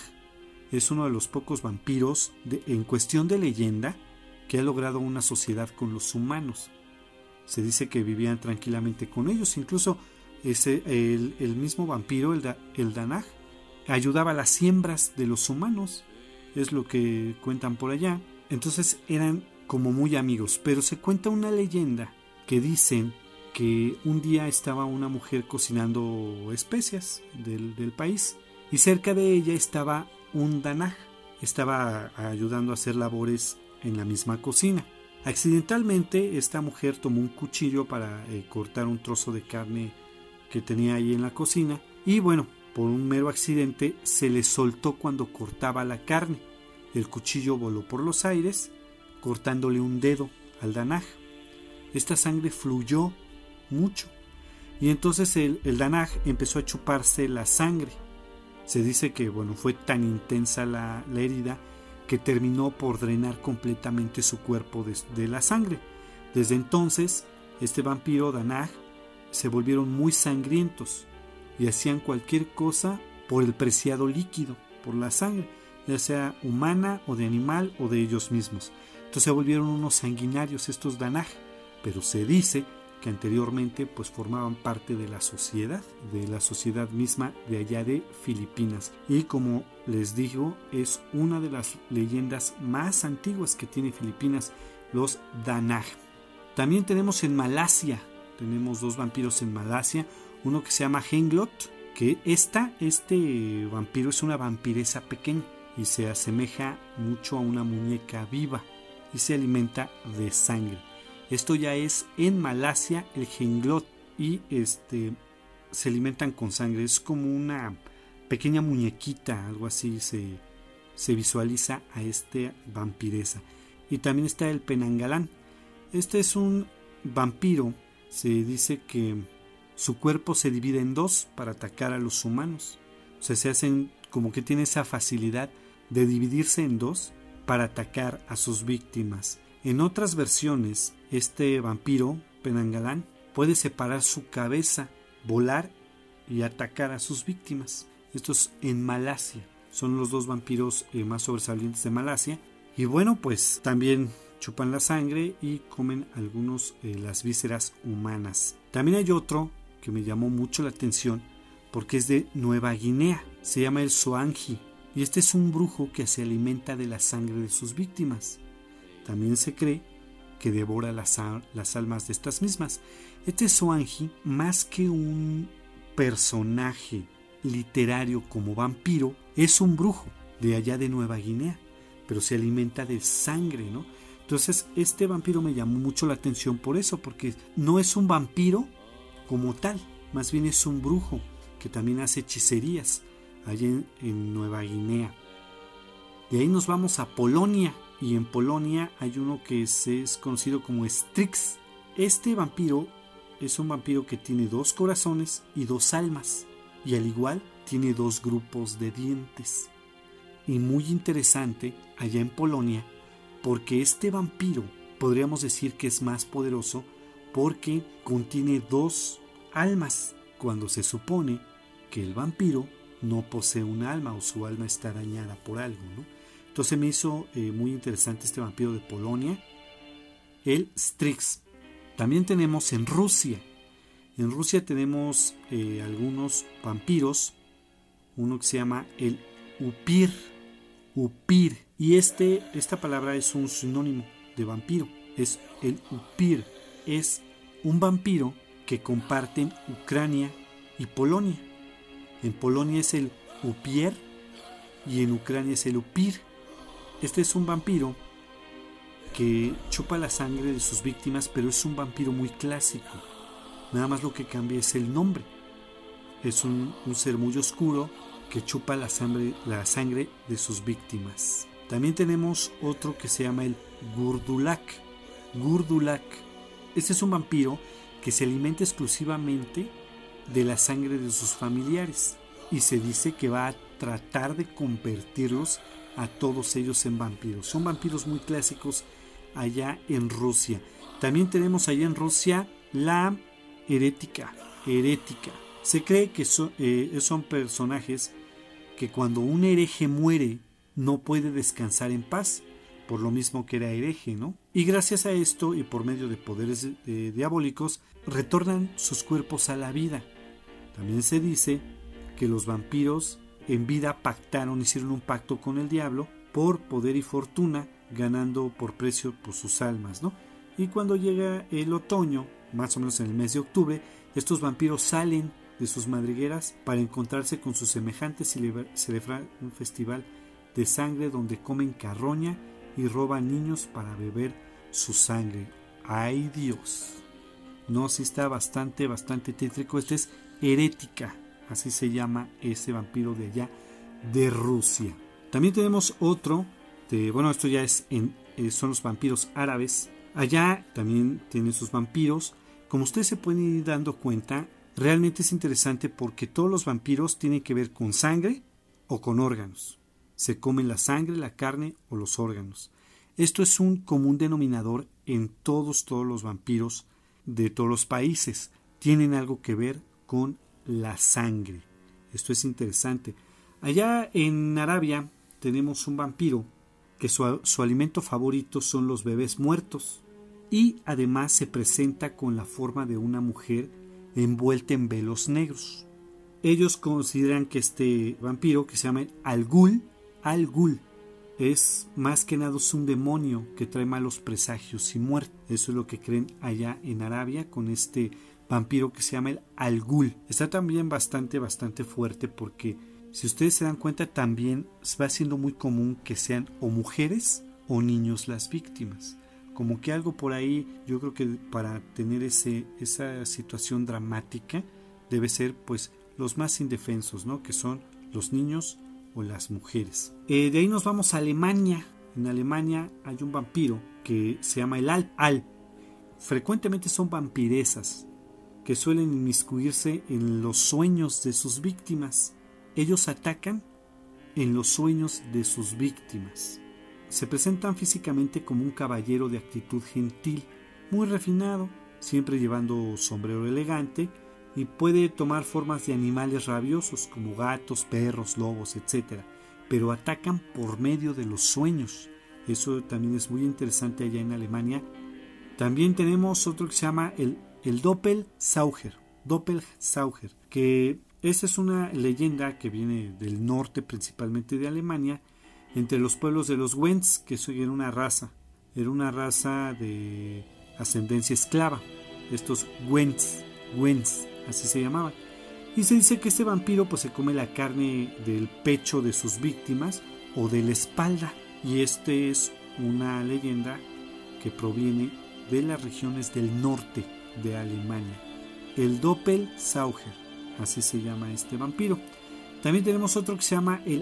Speaker 1: es uno de los pocos vampiros de, en cuestión de leyenda, que ha logrado una sociedad con los humanos. Se dice que vivían tranquilamente con ellos, incluso ese, el, el mismo vampiro, el, el Danaj, ayudaba a las siembras de los humanos, es lo que cuentan por allá. Entonces eran como muy amigos, pero se cuenta una leyenda que dicen que un día estaba una mujer cocinando especias del, del país, y cerca de ella estaba un Danaj, estaba ayudando a hacer labores en la misma cocina. Accidentalmente esta mujer tomó un cuchillo para eh, cortar un trozo de carne que tenía ahí en la cocina, y bueno, por un mero accidente se le soltó cuando cortaba la carne. El cuchillo voló por los aires, cortándole un dedo al Danaj. Esta sangre fluyó mucho, y entonces el, el Danaj empezó a chuparse la sangre. Se dice que bueno, fue tan intensa la, la herida que terminó por drenar completamente su cuerpo de, de la sangre. Desde entonces, este vampiro Danaj se volvieron muy sangrientos y hacían cualquier cosa por el preciado líquido, por la sangre, ya sea humana o de animal o de ellos mismos. Entonces se volvieron unos sanguinarios estos Danaj, pero se dice que anteriormente pues formaban parte de la sociedad, de la sociedad misma de allá de Filipinas. Y como les digo, es una de las leyendas más antiguas que tiene Filipinas, los Danaj. También tenemos en Malasia, tenemos dos vampiros en Malasia, uno que se llama Henglot, que esta, este vampiro es una vampiresa pequeña y se asemeja mucho a una muñeca viva y se alimenta de sangre. Esto ya es en Malasia, el Henglot, y este se alimentan con sangre. Es como una pequeña muñequita, algo así se, se visualiza a esta vampiresa. Y también está el Penanggalán. Este es un vampiro, se dice que su cuerpo se divide en dos para atacar a los humanos. O sea, se hacen como que tiene esa facilidad de dividirse en dos para atacar a sus víctimas. En otras versiones, este vampiro, Penanggalan, puede separar su cabeza, volar y atacar a sus víctimas. Esto es en Malasia. Son los dos vampiros eh, más sobresalientes de Malasia. Y bueno, pues también chupan la sangre y comen algunos eh, las vísceras humanas. También hay otro que me llamó mucho la atención porque es de Nueva Guinea. Se llama el Soangi. Y este es un brujo que se alimenta de la sangre de sus víctimas. También se cree que devora las, las almas de estas mismas. Este Soangi, más que un personaje literario como vampiro, es un brujo de allá de Nueva Guinea, pero se alimenta de sangre, ¿no? Entonces este vampiro me llamó mucho la atención por eso, porque no es un vampiro como tal, más bien es un brujo que también hace hechicerías allá en, en Nueva Guinea. De ahí nos vamos a Polonia, y en Polonia hay uno que es, es conocido como Strix. Este vampiro es un vampiro que tiene dos corazones y dos almas, y al igual tiene dos grupos de dientes. Y muy interesante allá en Polonia, porque este vampiro podríamos decir que es más poderoso porque contiene dos almas, cuando se supone que el vampiro no posee un alma o su alma está dañada por algo, ¿no? Entonces me hizo eh, muy interesante este vampiro de Polonia, el Strix. También tenemos en Rusia. En Rusia tenemos eh, algunos vampiros, uno que se llama el Upir, Upir, y este, esta palabra es un sinónimo de vampiro, es el Upir, es un vampiro que comparten Ucrania y Polonia. En Polonia es el Upier y en Ucrania es el Upir. Este es un vampiro que chupa la sangre de sus víctimas, pero es un vampiro muy clásico. Nada más lo que cambia es el nombre. Es un, un ser muy oscuro que chupa la sangre, la sangre de sus víctimas. También tenemos otro que se llama el Gurdulak. Gurdulak. Este es un vampiro que se alimenta exclusivamente de la sangre de sus familiares y se dice que va a tratar de convertirlos a todos ellos en vampiros. Son vampiros muy clásicos allá en Rusia. También tenemos allá en Rusia la herética. Herética. Se cree que son, eh, son personajes que cuando un hereje muere no puede descansar en paz, por lo mismo que era hereje, ¿no? Y gracias a esto y por medio de poderes eh, diabólicos retornan sus cuerpos a la vida. También se dice que los vampiros en vida pactaron, hicieron un pacto con el diablo por poder y fortuna, ganando por precio por sus almas, ¿no? Y cuando llega el otoño, más o menos en el mes de octubre, estos vampiros salen de sus madrigueras para encontrarse con sus semejantes y celebrar un festival de sangre donde comen carroña y roban niños para beber su sangre. ¡Ay Dios! No, sí está bastante, bastante tétrico. Este es herética, así se llama ese vampiro de allá de Rusia. También tenemos otro, de, bueno, esto ya es en, eh, son los vampiros árabes. Allá también tienen sus vampiros. Como ustedes se pueden ir dando cuenta, realmente es interesante porque todos los vampiros tienen que ver con sangre o con órganos. Se comen la sangre, la carne o los órganos. Esto es un común denominador en todos, todos los vampiros de todos los países. Tienen algo que ver con la sangre. Esto es interesante. Allá en Arabia tenemos un vampiro que su, su alimento favorito son los bebés muertos y además se presenta con la forma de una mujer envuelta en velos negros. Ellos consideran que este vampiro, que se llama Al-Ghul, Al-Ghul, es más que nada es un demonio que trae malos presagios y muerte. Eso es lo que creen allá en Arabia con este vampiro que se llama el Al-Ghul. Está también bastante, bastante fuerte porque si ustedes se dan cuenta también va siendo muy común que sean o mujeres o niños las víctimas. Como que algo por ahí, yo creo que para tener ese, esa situación dramática debe ser pues los más indefensos, ¿no? Que son los niños o las mujeres. Eh, de ahí nos vamos a Alemania. En Alemania hay un vampiro que se llama el Al. Al. frecuentemente son vampiresas que suelen inmiscuirse en los sueños de sus víctimas. Ellos atacan en los sueños de sus víctimas. Se presentan físicamente como un caballero de actitud gentil, muy refinado, siempre llevando sombrero elegante, y puede tomar formas de animales rabiosos como gatos, perros, lobos, etcétera. Pero atacan por medio de los sueños. Eso también es muy interesante allá en Alemania. También tenemos otro que se llama el, el Doppelsauger, Doppelsauger, que esa es una leyenda que viene del norte, principalmente de Alemania, entre los pueblos de los Wends, que era una raza, era una raza de ascendencia esclava, estos Wends, Wends, así se llamaban. Y se dice que este vampiro pues se come la carne del pecho de sus víctimas o de la espalda. Y este es una leyenda que proviene de las regiones del norte de Alemania. El Doppelsauger, así se llama este vampiro. También tenemos otro que se llama el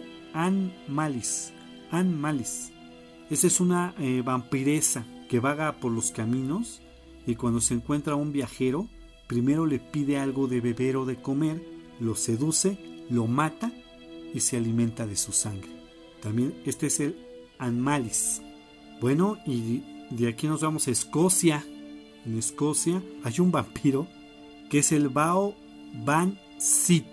Speaker 1: Anmalis. Anmalis. Esa es una eh, vampiresa que vaga por los caminos y cuando se encuentra a un viajero, primero le pide algo de beber o de comer, lo seduce, lo mata y se alimenta de su sangre. También este es el Anmalis. Bueno, y de aquí nos vamos a Escocia. En Escocia hay un vampiro que es el Bao Van Sith.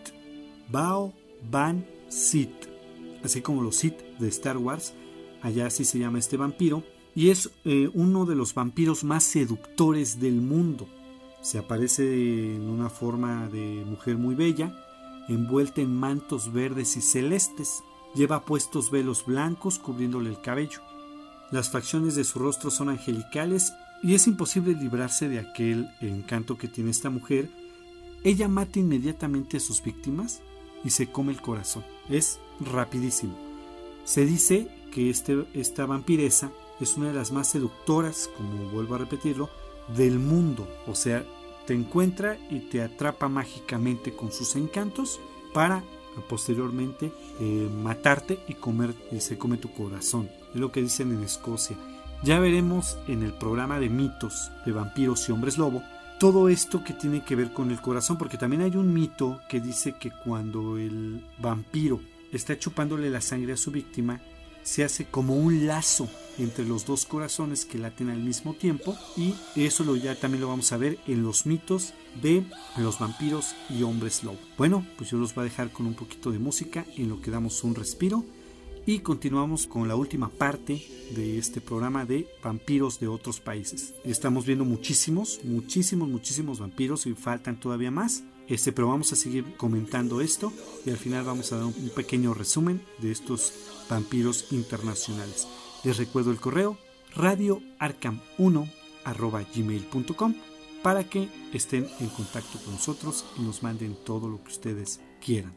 Speaker 1: Bao Van Sith. Así como los Sith de Star Wars, allá así se llama este vampiro. Y es eh, uno de los vampiros más seductores del mundo. Se aparece en una forma de mujer muy bella, envuelta en mantos verdes y celestes. Lleva puestos velos blancos cubriéndole el cabello. Las facciones de su rostro son angelicales y es imposible librarse de aquel encanto que tiene esta mujer. Ella mata inmediatamente a sus víctimas y se come el corazón. Es rapidísimo. Se dice que este, esta vampiresa es una de las más seductoras, como vuelvo a repetirlo, del mundo. O sea, te encuentra y te atrapa mágicamente con sus encantos para posteriormente eh, matarte y comer y se come tu corazón. Es lo que dicen en Escocia. Ya veremos en el programa de mitos de vampiros y hombres lobo todo esto que tiene que ver con el corazón, porque también hay un mito que dice que cuando el vampiro está chupándole la sangre a su víctima, se hace como un lazo entre los dos corazones que laten al mismo tiempo, y eso lo ya también lo vamos a ver en los mitos de los vampiros y hombres lobo. Bueno, pues yo los voy a dejar con un poquito de música en lo que damos un respiro y continuamos con la última parte de este programa de vampiros de otros países. Estamos viendo muchísimos, muchísimos, muchísimos vampiros y faltan todavía más. Este, pero vamos a seguir comentando esto y al final vamos a dar un pequeño resumen de estos vampiros internacionales. Les recuerdo el correo radio arkham uno arroba gmail punto com para que estén en contacto con nosotros y nos manden todo lo que ustedes quieran.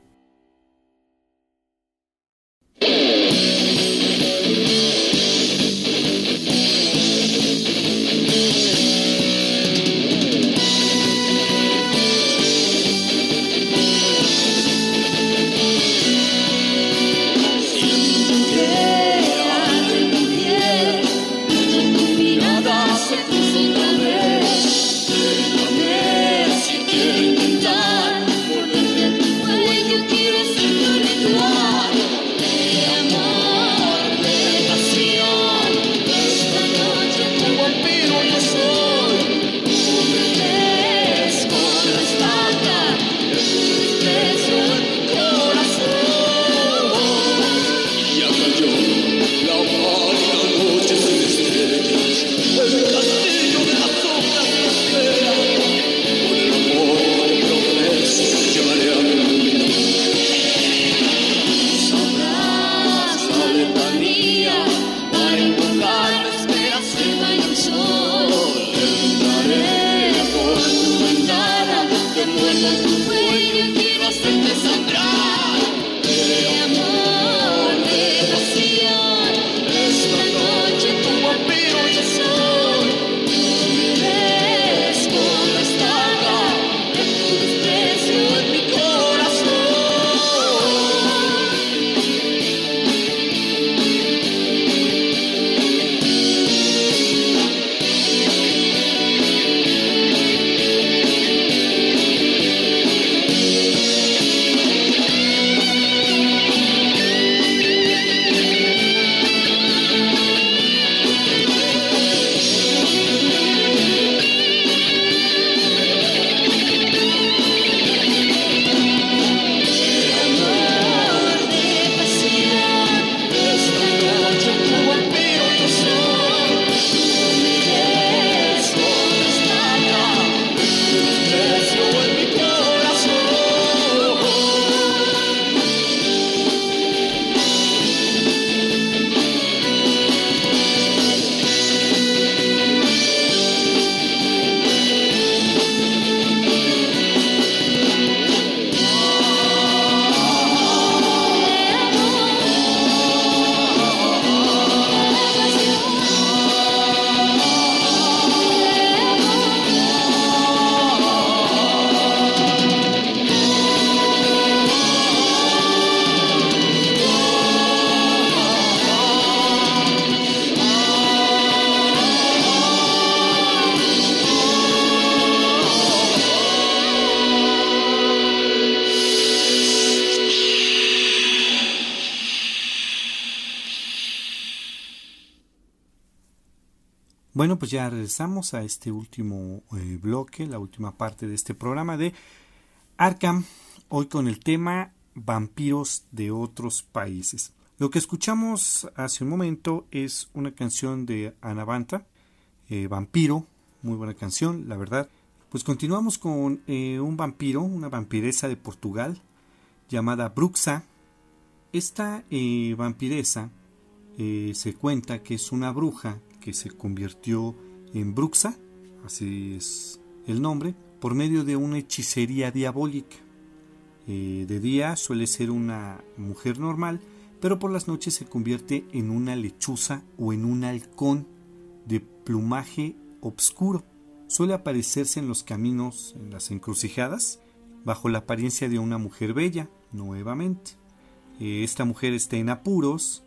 Speaker 2: You
Speaker 1: Bueno, pues ya regresamos a este último eh, bloque, la última parte de este programa de Arkham, hoy con el tema vampiros de otros países. Lo que escuchamos hace un momento es una canción de Ana Banta, eh, Vampiro, muy buena canción, la verdad. Pues continuamos con eh, un vampiro, una vampiresa de Portugal llamada Bruxa. Esta eh, vampiresa eh, se cuenta que es una bruja que se convirtió en Bruxa, así es el nombre, por medio de una hechicería diabólica. Eh, de día suele ser una mujer normal, pero por las noches se convierte en una lechuza o en un halcón de plumaje obscuro. Suele aparecerse en los caminos, en las encrucijadas, bajo la apariencia de una mujer bella, nuevamente. Eh, esta mujer está en apuros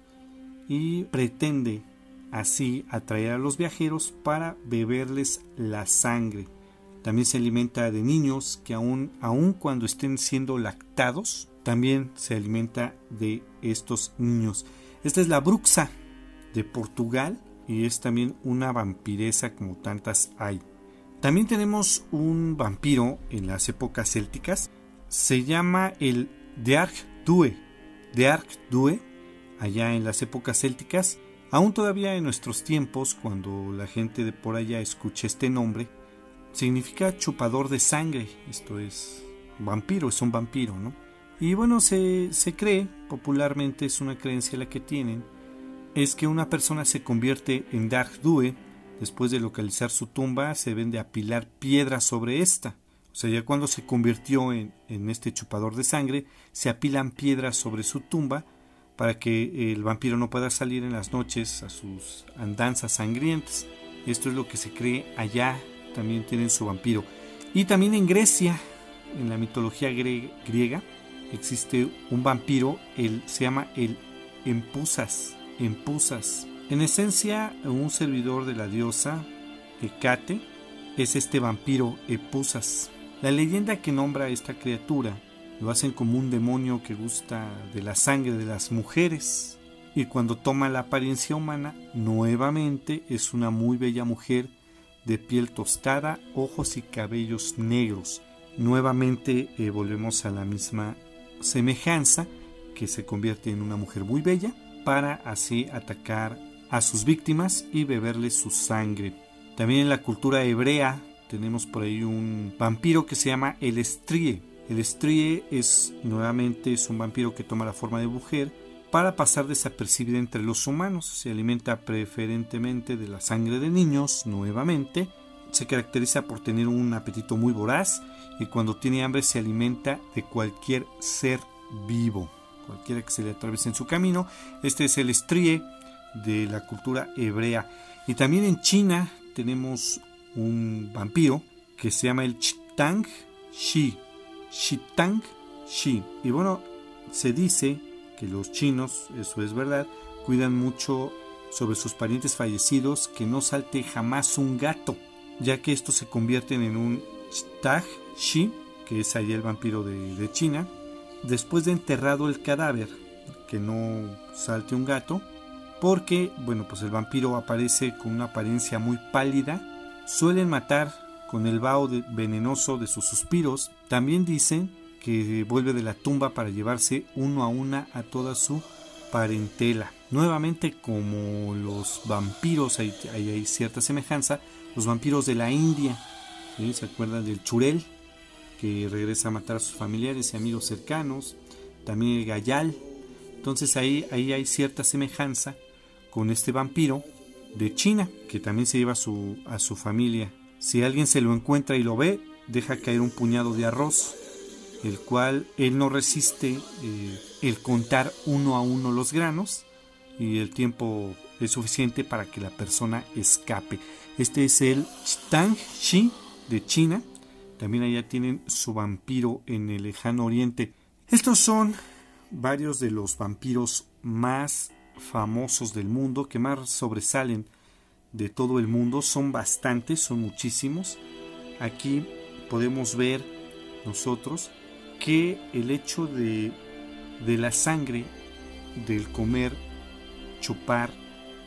Speaker 1: y pretende así atraer a los viajeros para beberles la sangre. También se alimenta de niños que aún, aun cuando estén siendo lactados, también se alimenta de estos niños. Esta es la Bruxa de Portugal y es también una vampiresa como tantas hay. También tenemos un vampiro en las épocas célticas. Se llama el Dearg Due. Dearg Due, allá en las épocas célticas. Aún todavía en nuestros tiempos, cuando la gente de por allá escucha este nombre, significa chupador de sangre. Esto es vampiro, es un vampiro, ¿no? Y bueno, se, se cree, popularmente es una creencia la que tienen, es que una persona se convierte en Dearg Due después de localizar su tumba. Se deben de apilar piedras sobre esta. O sea, ya cuando se convirtió en, en este chupador de sangre, se apilan piedras sobre su tumba para que el vampiro no pueda salir en las noches a sus andanzas sangrientas. Esto es lo que se cree allá, también tienen su vampiro. Y también en Grecia, en la mitología gre- griega, existe un vampiro, el, se llama el Empusas. Empusas. En esencia, un servidor de la diosa Hecate es este vampiro Empusas. La leyenda que nombra a esta criatura lo hacen como un demonio que gusta de la sangre de las mujeres, y cuando toma la apariencia humana, nuevamente es una muy bella mujer de piel tostada, ojos y cabellos negros. Nuevamente eh, volvemos a la misma semejanza, que se convierte en una mujer muy bella para así atacar a sus víctimas y beberles su sangre. También en la cultura hebrea tenemos por ahí un vampiro que se llama el Estrie. El Estrie es nuevamente es un vampiro que toma la forma de mujer para pasar desapercibido entre los humanos. Se alimenta preferentemente de la sangre de niños, nuevamente. Se caracteriza por tener un apetito muy voraz y cuando tiene hambre se alimenta de cualquier ser vivo, cualquiera que se le atraviese en su camino. Este es el Estrie de la cultura hebrea. Y también en China tenemos un vampiro que se llama el Chitang Shi. Chitang Shi. Y bueno, se dice que los chinos, eso es verdad, cuidan mucho sobre sus parientes fallecidos, que no salte jamás un gato, ya que estos se convierten en un Chitang Shi, que es allá el vampiro de, de China. Después de enterrado el cadáver, que no salte un gato, porque, bueno, pues el vampiro aparece con una apariencia muy pálida. Suelen matar con el vaho de, venenoso de sus suspiros. También dicen que vuelve de la tumba para llevarse uno a una a toda su parentela. Nuevamente, como los vampiros, hay, hay, hay cierta semejanza. Los vampiros de la India, ¿sí? ¿Se acuerdan del Churel, que regresa a matar a sus familiares y amigos cercanos? También el Gayal. Entonces ahí, ahí hay cierta semejanza con este vampiro de China, que también se lleva a su, a su familia. Si alguien se lo encuentra y lo ve, deja caer un puñado de arroz, el cual él no resiste eh, el contar uno a uno los granos, y el tiempo es suficiente para que la persona escape. Este es el Chitang Shi de China. También allá tienen su vampiro en el lejano oriente. Estos son varios de los vampiros más famosos del mundo, que más sobresalen de todo el mundo. Son bastantes, son muchísimos. Aquí podemos ver nosotros que el hecho de, de la sangre, del comer, chupar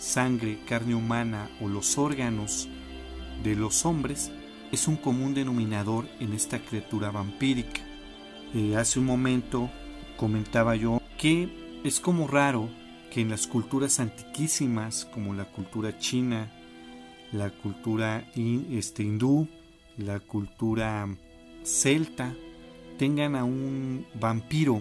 Speaker 1: sangre, carne humana o los órganos de los hombres es un común denominador en esta criatura vampírica. Eh, hace un momento comentaba yo que es como raro que en las culturas antiquísimas como la cultura china, la cultura in, este, hindú, la cultura celta, tengan a un vampiro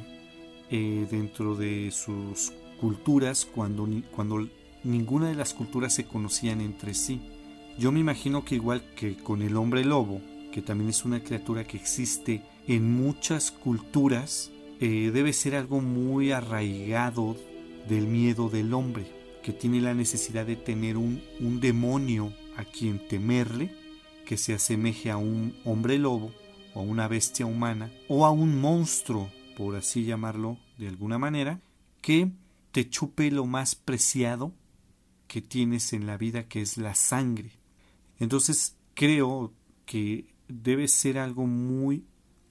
Speaker 1: eh, dentro de sus culturas cuando, cuando ninguna de las culturas se conocían entre sí. Yo me imagino que igual que con el hombre lobo, que también es una criatura que existe en muchas culturas, eh, debe ser algo muy arraigado del miedo del hombre, que tiene la necesidad de tener un, un demonio a quien temerle, que se asemeje a un hombre lobo, o a una bestia humana, o a un monstruo, por así llamarlo de alguna manera, que te chupe lo más preciado que tienes en la vida, que es la sangre. Entonces creo que debe ser algo muy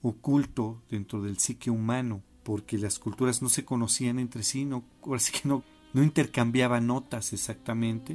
Speaker 1: oculto dentro del psique humano, porque las culturas no se conocían entre sí, no, así que no, no intercambiaban notas exactamente,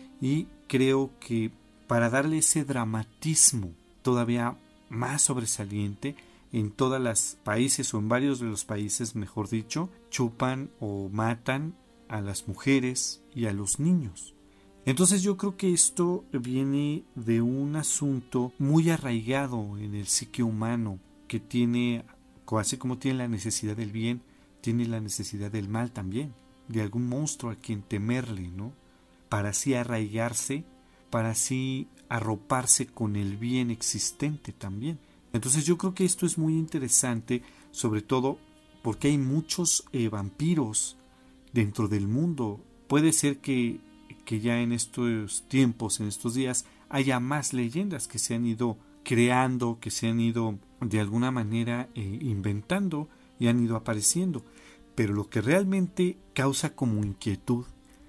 Speaker 1: y creo que para darle ese dramatismo todavía más sobresaliente, en todos los países o en varios de los países, mejor dicho, chupan o matan a las mujeres y a los niños. Entonces yo creo que esto viene de un asunto muy arraigado en el psique humano, que tiene, así como tiene la necesidad del bien, tiene la necesidad del mal también, de algún monstruo a quien temerle, ¿no? Para así arraigarse, para así arroparse con el bien existente también. Entonces yo creo que esto es muy interesante, sobre todo porque hay muchos eh, vampiros dentro del mundo. Puede ser que que ya en estos tiempos, en estos días, haya más leyendas que se han ido creando, que se han ido de alguna manera eh, inventando y han ido apareciendo. Pero lo que realmente causa como inquietud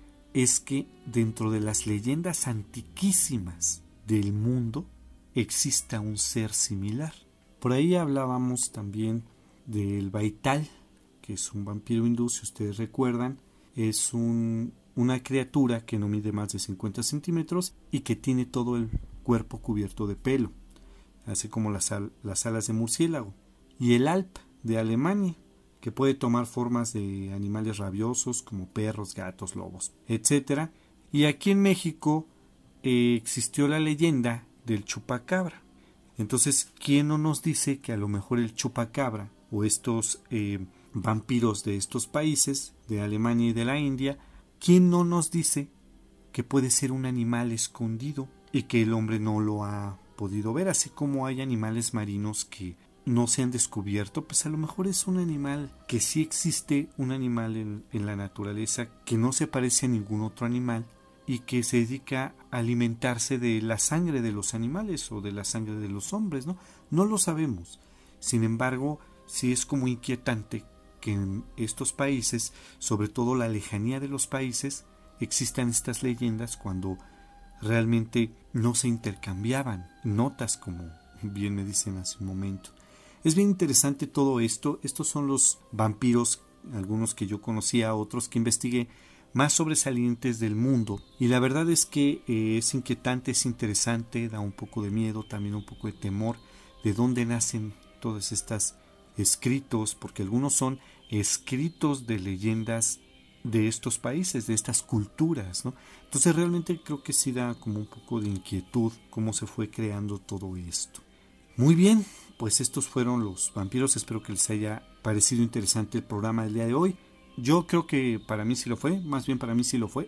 Speaker 1: es que dentro de las leyendas antiquísimas del mundo exista un ser similar. Por ahí hablábamos también del Baital, que es un vampiro hindú, si ustedes recuerdan, es un una criatura que no mide más de cincuenta centímetros y que tiene todo el cuerpo cubierto de pelo, así como las, al, las alas de murciélago. Y el Alp de Alemania, que puede tomar formas de animales rabiosos como perros, gatos, lobos, etcétera. Y aquí en México eh, existió la leyenda del chupacabra. Entonces, ¿quién no nos dice que a lo mejor el chupacabra o estos eh, vampiros de estos países, de Alemania y de la India, ¿quién no nos dice que puede ser un animal escondido y que el hombre no lo ha podido ver? Así como hay animales marinos que no se han descubierto, pues a lo mejor es un animal que sí existe, un animal en, en la naturaleza que no se parece a ningún otro animal y que se dedica a alimentarse de la sangre de los animales o de la sangre de los hombres, ¿no? No lo sabemos. Sin embargo, sí es como inquietante que en estos países, sobre todo la lejanía de los países, existan estas leyendas cuando realmente no se intercambiaban notas, como bien me dicen hace un momento. Es bien interesante todo esto. Estos son los vampiros, algunos que yo conocía, otros que investigué, más sobresalientes del mundo. Y la verdad es que eh, es inquietante, es interesante, da un poco de miedo, también un poco de temor, de dónde nacen todas estas escritos, porque algunos son escritos de leyendas de estos países, de estas culturas, ¿no? Entonces realmente creo que sí da como un poco de inquietud cómo se fue creando todo esto. Muy bien, pues estos fueron los vampiros. Espero que les haya parecido interesante el programa del día de hoy. Yo creo que para mí sí lo fue, más bien para mí sí lo fue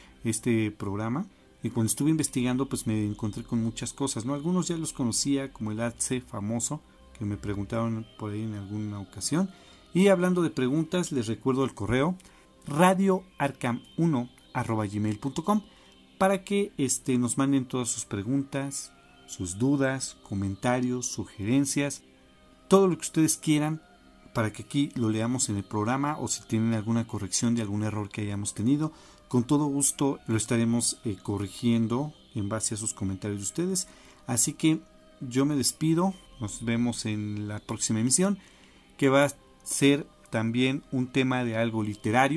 Speaker 1: este programa. Y cuando estuve investigando, pues me encontré con muchas cosas, ¿no? Algunos ya los conocía, como el Atse famoso, que me preguntaron por ahí en alguna ocasión. Y hablando de preguntas, les recuerdo el correo radio arcam uno arroba gmail punto com para que este, nos manden todas sus preguntas, sus dudas, comentarios, sugerencias, todo lo que ustedes quieran, para que aquí lo leamos en el programa, o si tienen alguna corrección de algún error que hayamos tenido, con todo gusto lo estaremos eh, corrigiendo en base a sus comentarios de ustedes. Así que yo me despido, nos vemos en la próxima emisión, que va a ser también un tema de algo literario.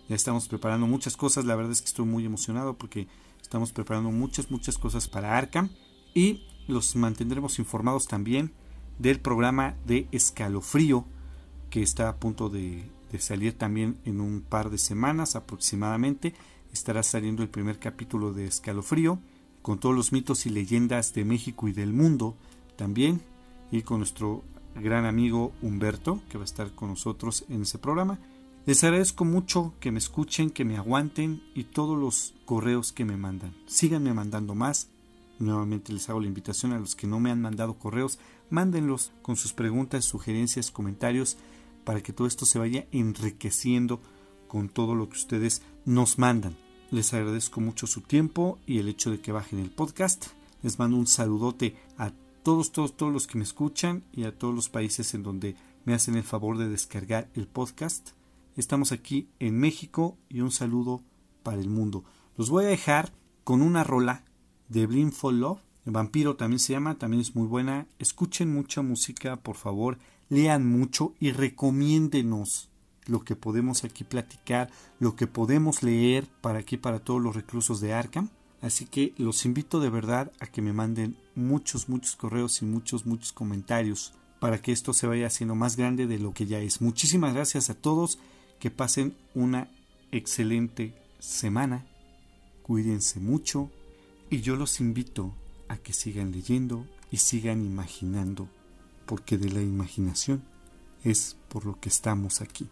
Speaker 1: Ya estamos preparando muchas cosas. La verdad es que estoy muy emocionado porque estamos preparando muchas, muchas cosas para Arkham. Y los mantendremos informados también del programa de Escalofrío, que está a punto de, de salir también en un par de semanas aproximadamente. Estará saliendo el primer capítulo de Escalofrío, con todos los mitos y leyendas de México y del mundo también, y con nuestro gran amigo Humberto, que va a estar con nosotros en ese programa. Les agradezco mucho que me escuchen, que me aguanten, y todos los correos que me mandan. Síganme mandando más. Nuevamente les hago la invitación a los que no me han mandado correos, mándenlos con sus preguntas, sugerencias, comentarios, para que todo esto se vaya enriqueciendo con todo lo que ustedes nos mandan. Les agradezco mucho su tiempo y el hecho de que bajen el podcast. Les mando un saludote a todos, todos, todos los que me escuchan y a todos los países en donde me hacen el favor de descargar el podcast. Estamos aquí en México y un saludo para el mundo. Los voy a dejar con una rola de Blindfold Love. El Vampiro también se llama, también es muy buena. Escuchen mucha música, por favor. Lean mucho y recomiéndenos lo que podemos aquí platicar, lo que podemos leer para aquí, para todos los reclusos de Arkham. Así que los invito de verdad a que me manden muchos, muchos correos y muchos, muchos comentarios para que esto se vaya haciendo más grande de lo que ya es. Muchísimas gracias a todos, que pasen una excelente semana, cuídense mucho y yo los invito a que sigan leyendo y sigan imaginando, porque de la imaginación es por lo que estamos aquí.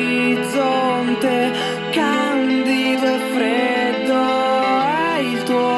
Speaker 2: Candido e freddo è il tuo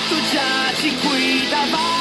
Speaker 3: tu giaci qui davanti.